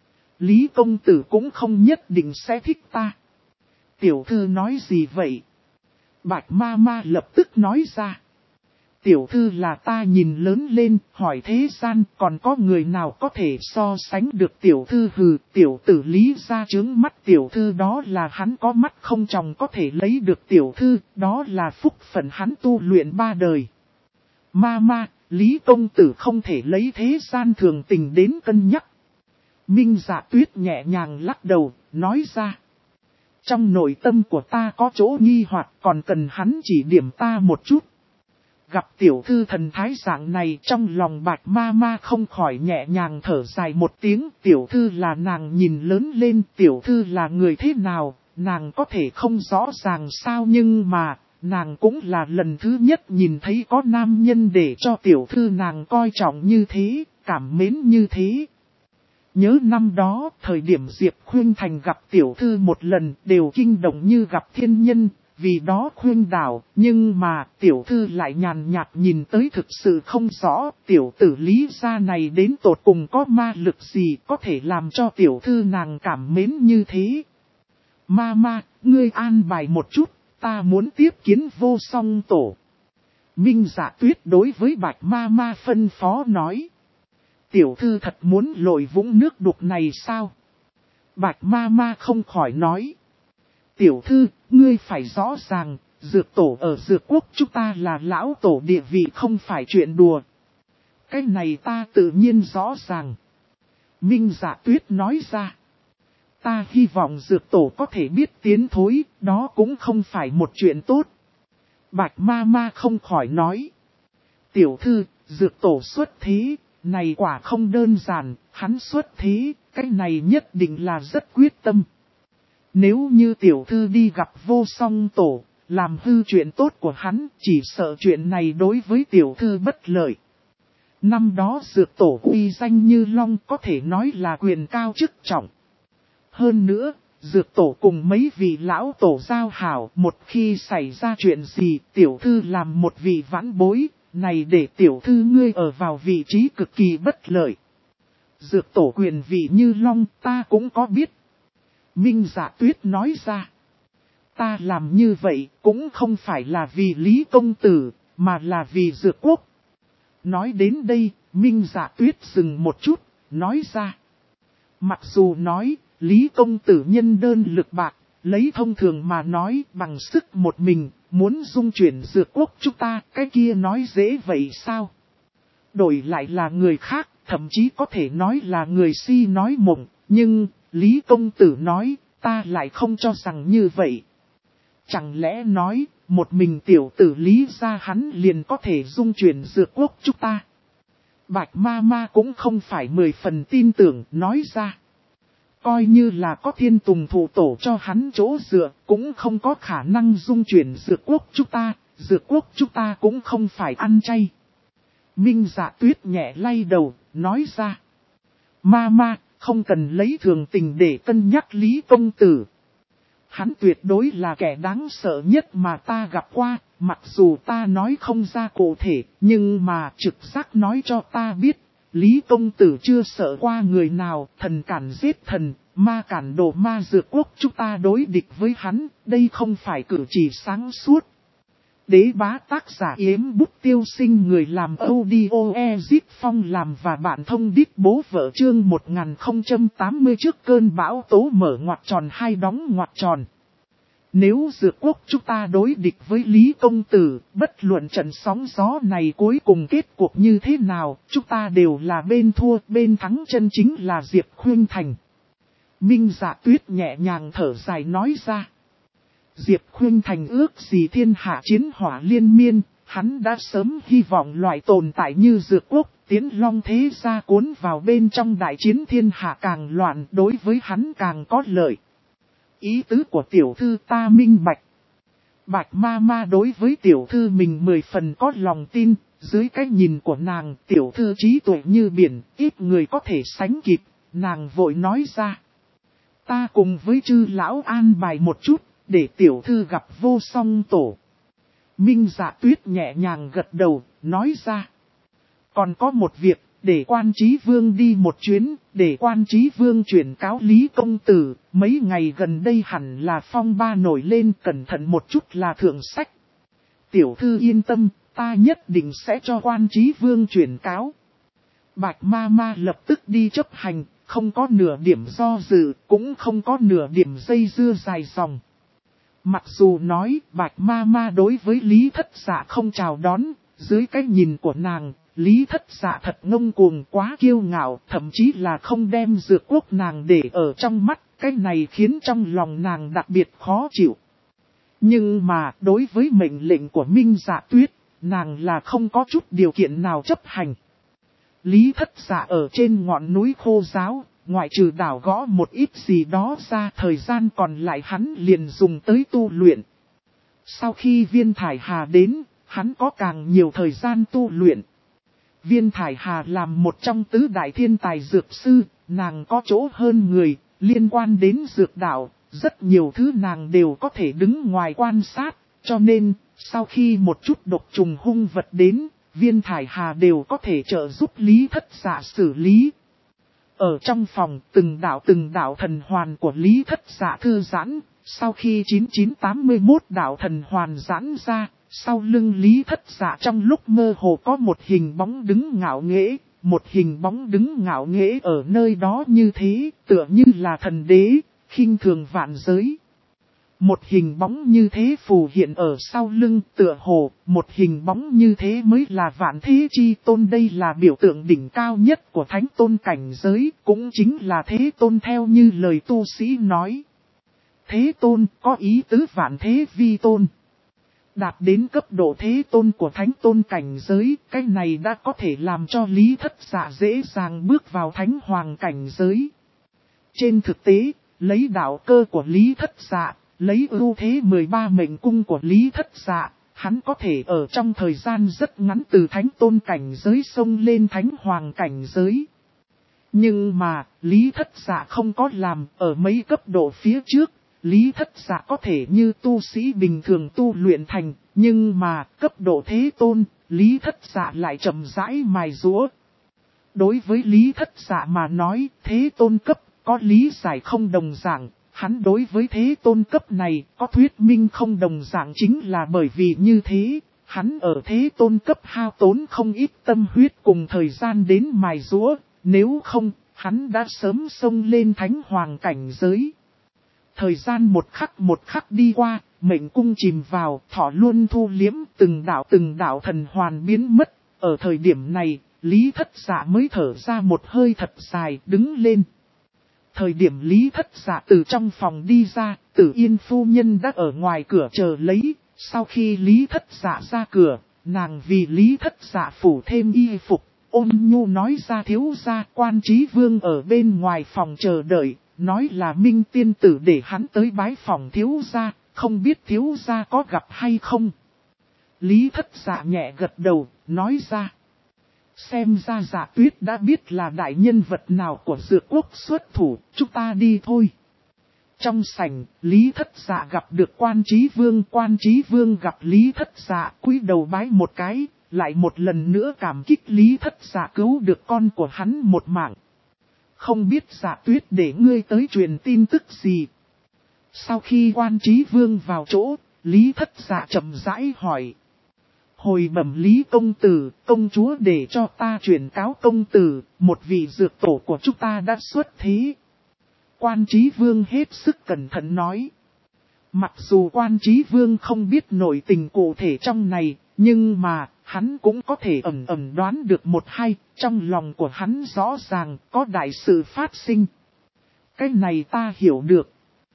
A: Lý công tử cũng không nhất định sẽ thích ta. Tiểu thư nói gì vậy? Bạch ma ma lập tức nói ra. Tiểu thư là ta nhìn lớn lên, hỏi thế gian còn có người nào có thể so sánh được tiểu thư hừ. Tiểu tử Lý ra trướng mắt tiểu thư, đó là hắn có mắt không tròng có thể lấy được tiểu thư, đó là phúc phận hắn tu luyện 3 đời. Ma ma, Lý công tử không thể lấy thế gian thường tình đến cân nhắc. Minh Dạ Tuyết nhẹ nhàng lắc đầu, nói ra. Trong nội tâm của ta có chỗ nghi hoặc, còn cần hắn chỉ điểm ta một chút. Gặp tiểu thư thần thái dạng này, trong lòng Bạch ma ma không khỏi nhẹ nhàng thở dài một tiếng. Tiểu thư là nàng nhìn lớn lên, tiểu thư là người thế nào, nàng có thể không rõ ràng sao, nhưng mà nàng cũng là lần thứ nhất nhìn thấy có nam nhân để cho tiểu thư nàng coi trọng như thế, cảm mến như thế. Nhớ năm đó, thời điểm Diệp Khuynh Thành gặp tiểu thư một lần đều kinh động như gặp thiên nhân, vì đó khuyên đảo, nhưng mà tiểu thư lại nhàn nhạt nhìn tới thực sự không rõ, tiểu tử Lý gia này đến tột cùng có ma lực gì có thể làm cho tiểu thư nàng cảm mến như thế. Ma ma, ngươi an bài một chút, ta muốn tiếp kiến Vô Song Tổ. Minh Dạ Tuyết đối với Bạch ma ma phân phó nói. Tiểu thư thật muốn lội vũng nước đục này sao? Bạch ma ma không khỏi nói. Tiểu thư, ngươi phải rõ ràng, dược tổ ở dược quốc chúng ta là lão tổ, địa vị không phải chuyện đùa. Cái này ta tự nhiên rõ ràng. Minh Dạ Tuyết nói ra. Ta hy vọng dược tổ có thể biết tiến thối, đó cũng không phải một chuyện tốt. Bạch ma ma không khỏi nói. Tiểu thư, dược tổ xuất thế, này quả không đơn giản, hắn xuất thế, cái này nhất định là rất quyết tâm. Nếu như tiểu thư đi gặp Vô Song Tổ, làm hư chuyện tốt của hắn, chỉ sợ chuyện này đối với tiểu thư bất lợi. Năm đó dược tổ uy danh như long, có thể nói là quyền cao chức trọng. Hơn nữa, dược tổ cùng mấy vị lão tổ giao hảo, một khi xảy ra chuyện gì, tiểu thư làm một vị vãn bối, này để tiểu thư ngươi ở vào vị trí cực kỳ bất lợi. Dược tổ quyền vị như long ta cũng có biết. Minh Dạ Tuyết nói ra. Ta làm như vậy cũng không phải là vì Lý công tử, mà là vì dược quốc. Nói đến đây, Minh Dạ Tuyết dừng một chút, nói ra. Mặc dù nói, Lý công tử nhân đơn lực bạc, lấy thông thường mà nói bằng sức một mình, muốn dung chuyển dược quốc chúng ta, cái kia nói dễ vậy sao? Đổi lại là người khác, thậm chí có thể nói là người si nói mộng, nhưng Lý công tử nói, ta lại không cho rằng như vậy. Chẳng lẽ nói, một mình tiểu tử Lý gia hắn liền có thể dung chuyển dược quốc chúng ta? Bạch ma ma cũng không phải 10 phần tin tưởng, nói ra. Coi như là có Thiên Tùng thủ tổ cho hắn chỗ dựa, cũng không có khả năng dung chuyển dược quốc chúng ta, dược quốc chúng ta cũng không phải ăn chay. Minh Dạ Tuyết nhẹ lay đầu, nói ra. Ma ma, không cần lấy thường tình để cân nhắc Lý công tử. Hắn tuyệt đối là kẻ đáng sợ nhất mà ta gặp qua, mặc dù ta nói không ra cụ thể, nhưng mà trực giác nói cho ta biết, Lý công tử chưa sợ qua người nào, thần cản giết thần, Ma cản đồ ma dược quốc chúng ta đối địch với hắn, đây không phải cử chỉ sáng suốt. Đế bá tác giả Yếm Bút Tiêu Sinh, người làm audio Ezip Phong làm và bạn thông đít bố vợ, chương 1080 trước cơn bão tố mở ngoặc tròn hai đóng ngoặc tròn. Nếu dược quốc chúng ta đối địch với Lý Công Tử, bất luận trận sóng gió này cuối cùng kết cuộc như thế nào, chúng ta đều là bên thua, bên thắng chân chính là Diệp Khuynh Thành. Minh Dạ Tuyết nhẹ nhàng thở dài nói ra. Diệp Khuynh Thành ước gì thiên hạ chiến hỏa liên miên, hắn đã sớm hy vọng loại tồn tại như dược quốc, tiến long thế gia cuốn vào bên trong đại chiến thiên hạ càng loạn, đối với hắn càng có lợi. Ý tứ của tiểu thư ta minh bạch. Bạch ma ma đối với tiểu thư mình 10 phần có lòng tin, dưới cái nhìn của nàng tiểu thư trí tuệ như biển, ít người có thể sánh kịp, nàng vội nói ra. Ta cùng với chư lão an bài một chút, để tiểu thư gặp vô song tổ. Minh Dạ Tuyết nhẹ nhàng gật đầu, nói ra. Còn có một việc, để Quan Chí Vương đi một chuyến, để Quan Chí Vương chuyển cáo Lý Công Tử, mấy ngày gần đây hẳn là phong ba nổi lên, cẩn thận một chút là thượng sách. Tiểu thư yên tâm, ta nhất định sẽ cho Quan Chí Vương chuyển cáo. Bạch ma ma lập tức đi chấp hành, không có nửa điểm do dự, cũng không có nửa điểm dây dưa dài dòng. Mặc dù nói Bạch ma ma đối với Lý Thất Dạ không chào đón, dưới cái nhìn của nàng, Lý Thất Dạ thật ngông cuồng quá kiêu ngạo, thậm chí là không đem dược quốc nàng để ở trong mắt, cái này khiến trong lòng nàng đặc biệt khó chịu. Nhưng mà đối với mệnh lệnh của Minh Dạ Tuyết, nàng là không có chút điều kiện nào chấp hành. Lý Thất Dạ ở trên ngọn núi khô giáo, ngoại trừ đảo gõ một ít gì đó ra, thời gian còn lại hắn liền dùng tới tu luyện. Sau khi Viên Thải Hà đến, hắn có càng nhiều thời gian tu luyện. Viên Thải Hà làm một trong tứ đại thiên tài dược sư, nàng có chỗ hơn người, liên quan đến dược đạo, rất nhiều thứ nàng đều có thể đứng ngoài quan sát, cho nên, sau khi một chút độc trùng hung vật đến, Viên Thải Hà đều có thể trợ giúp Lý Thất Dạ xử lý. Ở trong phòng, từng đạo thần hoàn của Lý Thất Dạ thư giãn, sau khi 9981 đạo thần hoàn giãn ra, sau lưng Lý Thất Dạ trong lúc mơ hồ có một hình bóng đứng ngạo nghễ, một hình bóng đứng ngạo nghễ ở nơi đó như thế, tựa như là thần đế, khinh thường vạn giới. Một hình bóng như thế phù hiện ở sau lưng, tựa hồ, một hình bóng như thế mới là vạn thế chi tôn, đây là biểu tượng đỉnh cao nhất của thánh tôn cảnh giới, cũng chính là thế tôn theo như lời tu sĩ nói. Thế tôn có ý tứ vạn thế vi tôn. Đạt đến cấp độ thế tôn của thánh tôn cảnh giới, cái này đã có thể làm cho Lý Thất Dạ dễ dàng bước vào thánh hoàng cảnh giới. Trên thực tế, lấy đạo cơ của Lý Thất Dạ, lấy ưu thế 13 mệnh cung của Lý Thất Dạ, hắn có thể ở trong thời gian rất ngắn từ thánh tôn cảnh giới xông lên thánh hoàng cảnh giới. Nhưng mà, Lý Thất Dạ không có làm, ở mấy cấp độ phía trước, Lý Thất Dạ có thể như tu sĩ bình thường tu luyện thành, nhưng mà, cấp độ thế tôn, Lý Thất Dạ lại chậm rãi mài giũa. Đối với Lý Thất Dạ mà nói, thế tôn cấp, có lý giải không đồng dạng. Hắn đối với thế tôn cấp này có thuyết minh không đồng dạng, chính là bởi vì như thế, hắn ở thế tôn cấp hao tốn không ít tâm huyết cùng thời gian đến mài giũa, nếu không, hắn đã sớm xông lên thánh hoàng cảnh giới. Thời gian một khắc đi qua, mệnh cung chìm vào, thọ luôn thu liếm, từng đạo thần hoàn biến mất, ở thời điểm này, Lý Thất Dạ mới thở ra một hơi thật dài, đứng lên. Thời điểm Lý Thất Dạ từ trong phòng đi ra, Tử Yên phu nhân đã ở ngoài cửa chờ lấy. Sau khi Lý Thất Dạ ra cửa, nàng vì Lý Thất Dạ phủ thêm y phục, ôn nhu nói ra thiếu gia Quan Chí Vương ở bên ngoài phòng chờ đợi, nói là Minh tiên tử để hắn tới bái phòng thiếu gia, không biết thiếu gia có gặp hay không. Lý Thất Dạ nhẹ gật đầu, nói ra. Xem ra Dạ Tuyết đã biết là đại nhân vật nào của dược quốc xuất thủ, chúng ta đi thôi. Trong sảnh, Lý Thất Dạ gặp được Quan Chí Vương gặp Lý Thất Dạ cúi đầu bái một cái, lại một lần nữa cảm kích Lý Thất Dạ cứu được con của hắn một mạng. Không biết Dạ Tuyết để ngươi tới truyền tin tức gì. Sau khi Quan Chí Vương vào chỗ, Lý Thất Dạ chậm rãi hỏi. Hồi bẩm Lý công tử, công chúa để cho ta truyền cáo công tử, một vị dược tổ của chúng ta đã xuất thế. Quan Chí Vương hết sức cẩn thận nói. Mặc dù Quan Chí Vương không biết nội tình cụ thể trong này, nhưng mà hắn cũng có thể ẩn ẩn đoán được một hai, trong lòng của hắn rõ ràng có đại sự phát sinh. Cái này ta hiểu được.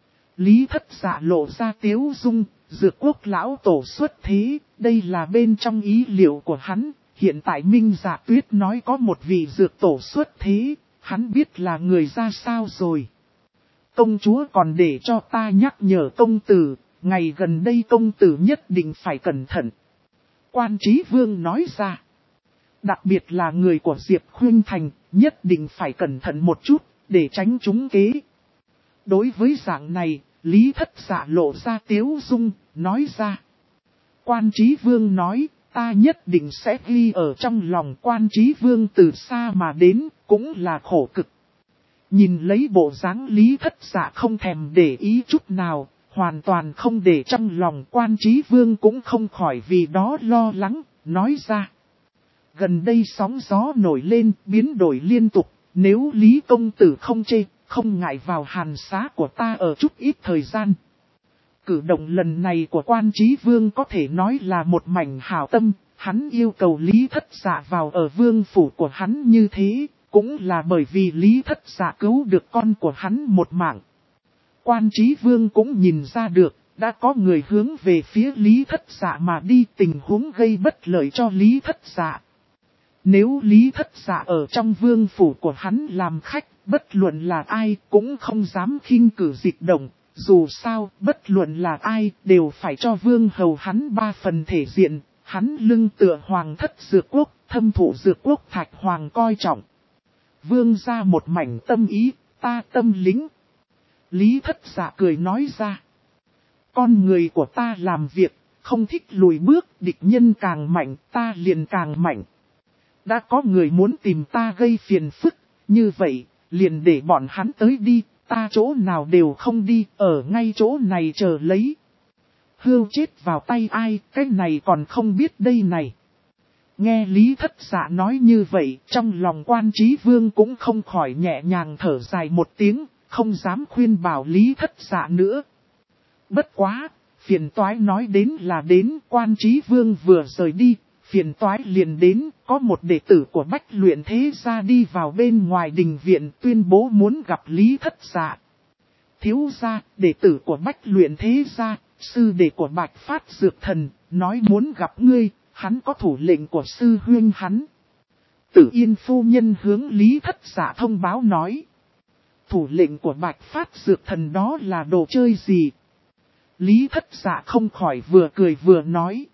A: Lý Thất Dạ lộ ra tiếu dung, dược quốc lão tổ xuất thế, đây là bên trong ý liệu của hắn. Hiện tại Minh Dạ Tuyết nói có một vị dược tổ xuất thế, hắn biết là người ra sao rồi. Công chúa còn để cho ta nhắc nhở công tử, ngày gần đây công tử nhất định phải cẩn thận. Quan Chí Vương nói ra. Đặc biệt là người của Diệp Khuynh Thành, nhất định phải cẩn thận một chút, để tránh trúng kế. Đối với dạng này, Lý Thất Dạ lộ ra tiếu dung, nói ra. Quan Chí Vương nói, ta nhất định sẽ ghi ở trong lòng. Quan Chí Vương từ xa mà đến, cũng là khổ cực. Nhìn lấy bộ dáng Lý Thất Dạ không thèm để ý chút nào, hoàn toàn không để trong lòng. Quan Chí Vương cũng không khỏi vì đó lo lắng, nói ra. Gần đây sóng gió nổi lên, biến đổi liên tục, nếu Lý công tử không chê, không ngại vào hàn xá của ta ở chút ít thời gian. Cử động lần này của Quan Chí Vương có thể nói là một mảnh hảo tâm, hắn yêu cầu Lý Thất Dạ vào ở vương phủ của hắn như thế, cũng là bởi vì Lý Thất Dạ cứu được con của hắn một mạng. Quan Chí Vương cũng nhìn ra được, đã có người hướng về phía Lý Thất Dạ mà đi, tình huống gây bất lợi cho Lý Thất Dạ. Nếu Lý Thất Dạ ở trong vương phủ của hắn làm khách, bất luận là ai cũng không dám khinh cử dịch động. Dù sao, bất luận là ai đều phải cho vương hầu hắn 3 phần thể diện. Hắn lưng tựa hoàng thất dược quốc, thâm thụ dược quốc Thạch Hoàng coi trọng. Vương ra một mảnh tâm ý, ta tâm lính. Lý Thất Dạ cười nói ra. Con người của ta làm việc, không thích lùi bước, địch nhân càng mạnh, ta liền càng mạnh. Đã có người muốn tìm ta gây phiền phức, như vậy, liền để bọn hắn tới đi, ta chỗ nào đều không đi, ở ngay chỗ này chờ lấy. Hươu chết vào tay ai, cái này còn không biết đây này. Nghe Lý Thất Dạ nói như vậy, trong lòng Quan Chí Vương cũng không khỏi nhẹ nhàng thở dài một tiếng, không dám khuyên bảo Lý Thất Dạ nữa. Bất quá, phiền toái nói đến là đến. Quan Chí Vương vừa rời đi, phiền toái liền đến, có một đệ tử của Bách Luyện Thế Gia đi vào bên ngoài đình viện tuyên bố muốn gặp Lý Thất Dạ. Thiếu gia, đệ tử của Bách Luyện Thế Gia, sư đệ của Bạch Phát Dược Thần, nói muốn gặp ngươi, hắn có thủ lệnh của sư huynh hắn. Tử Yên phu nhân hướng Lý Thất Dạ thông báo nói. Thủ lệnh của Bạch Phát Dược Thần đó là đồ chơi gì? Lý Thất Dạ không khỏi vừa cười vừa nói.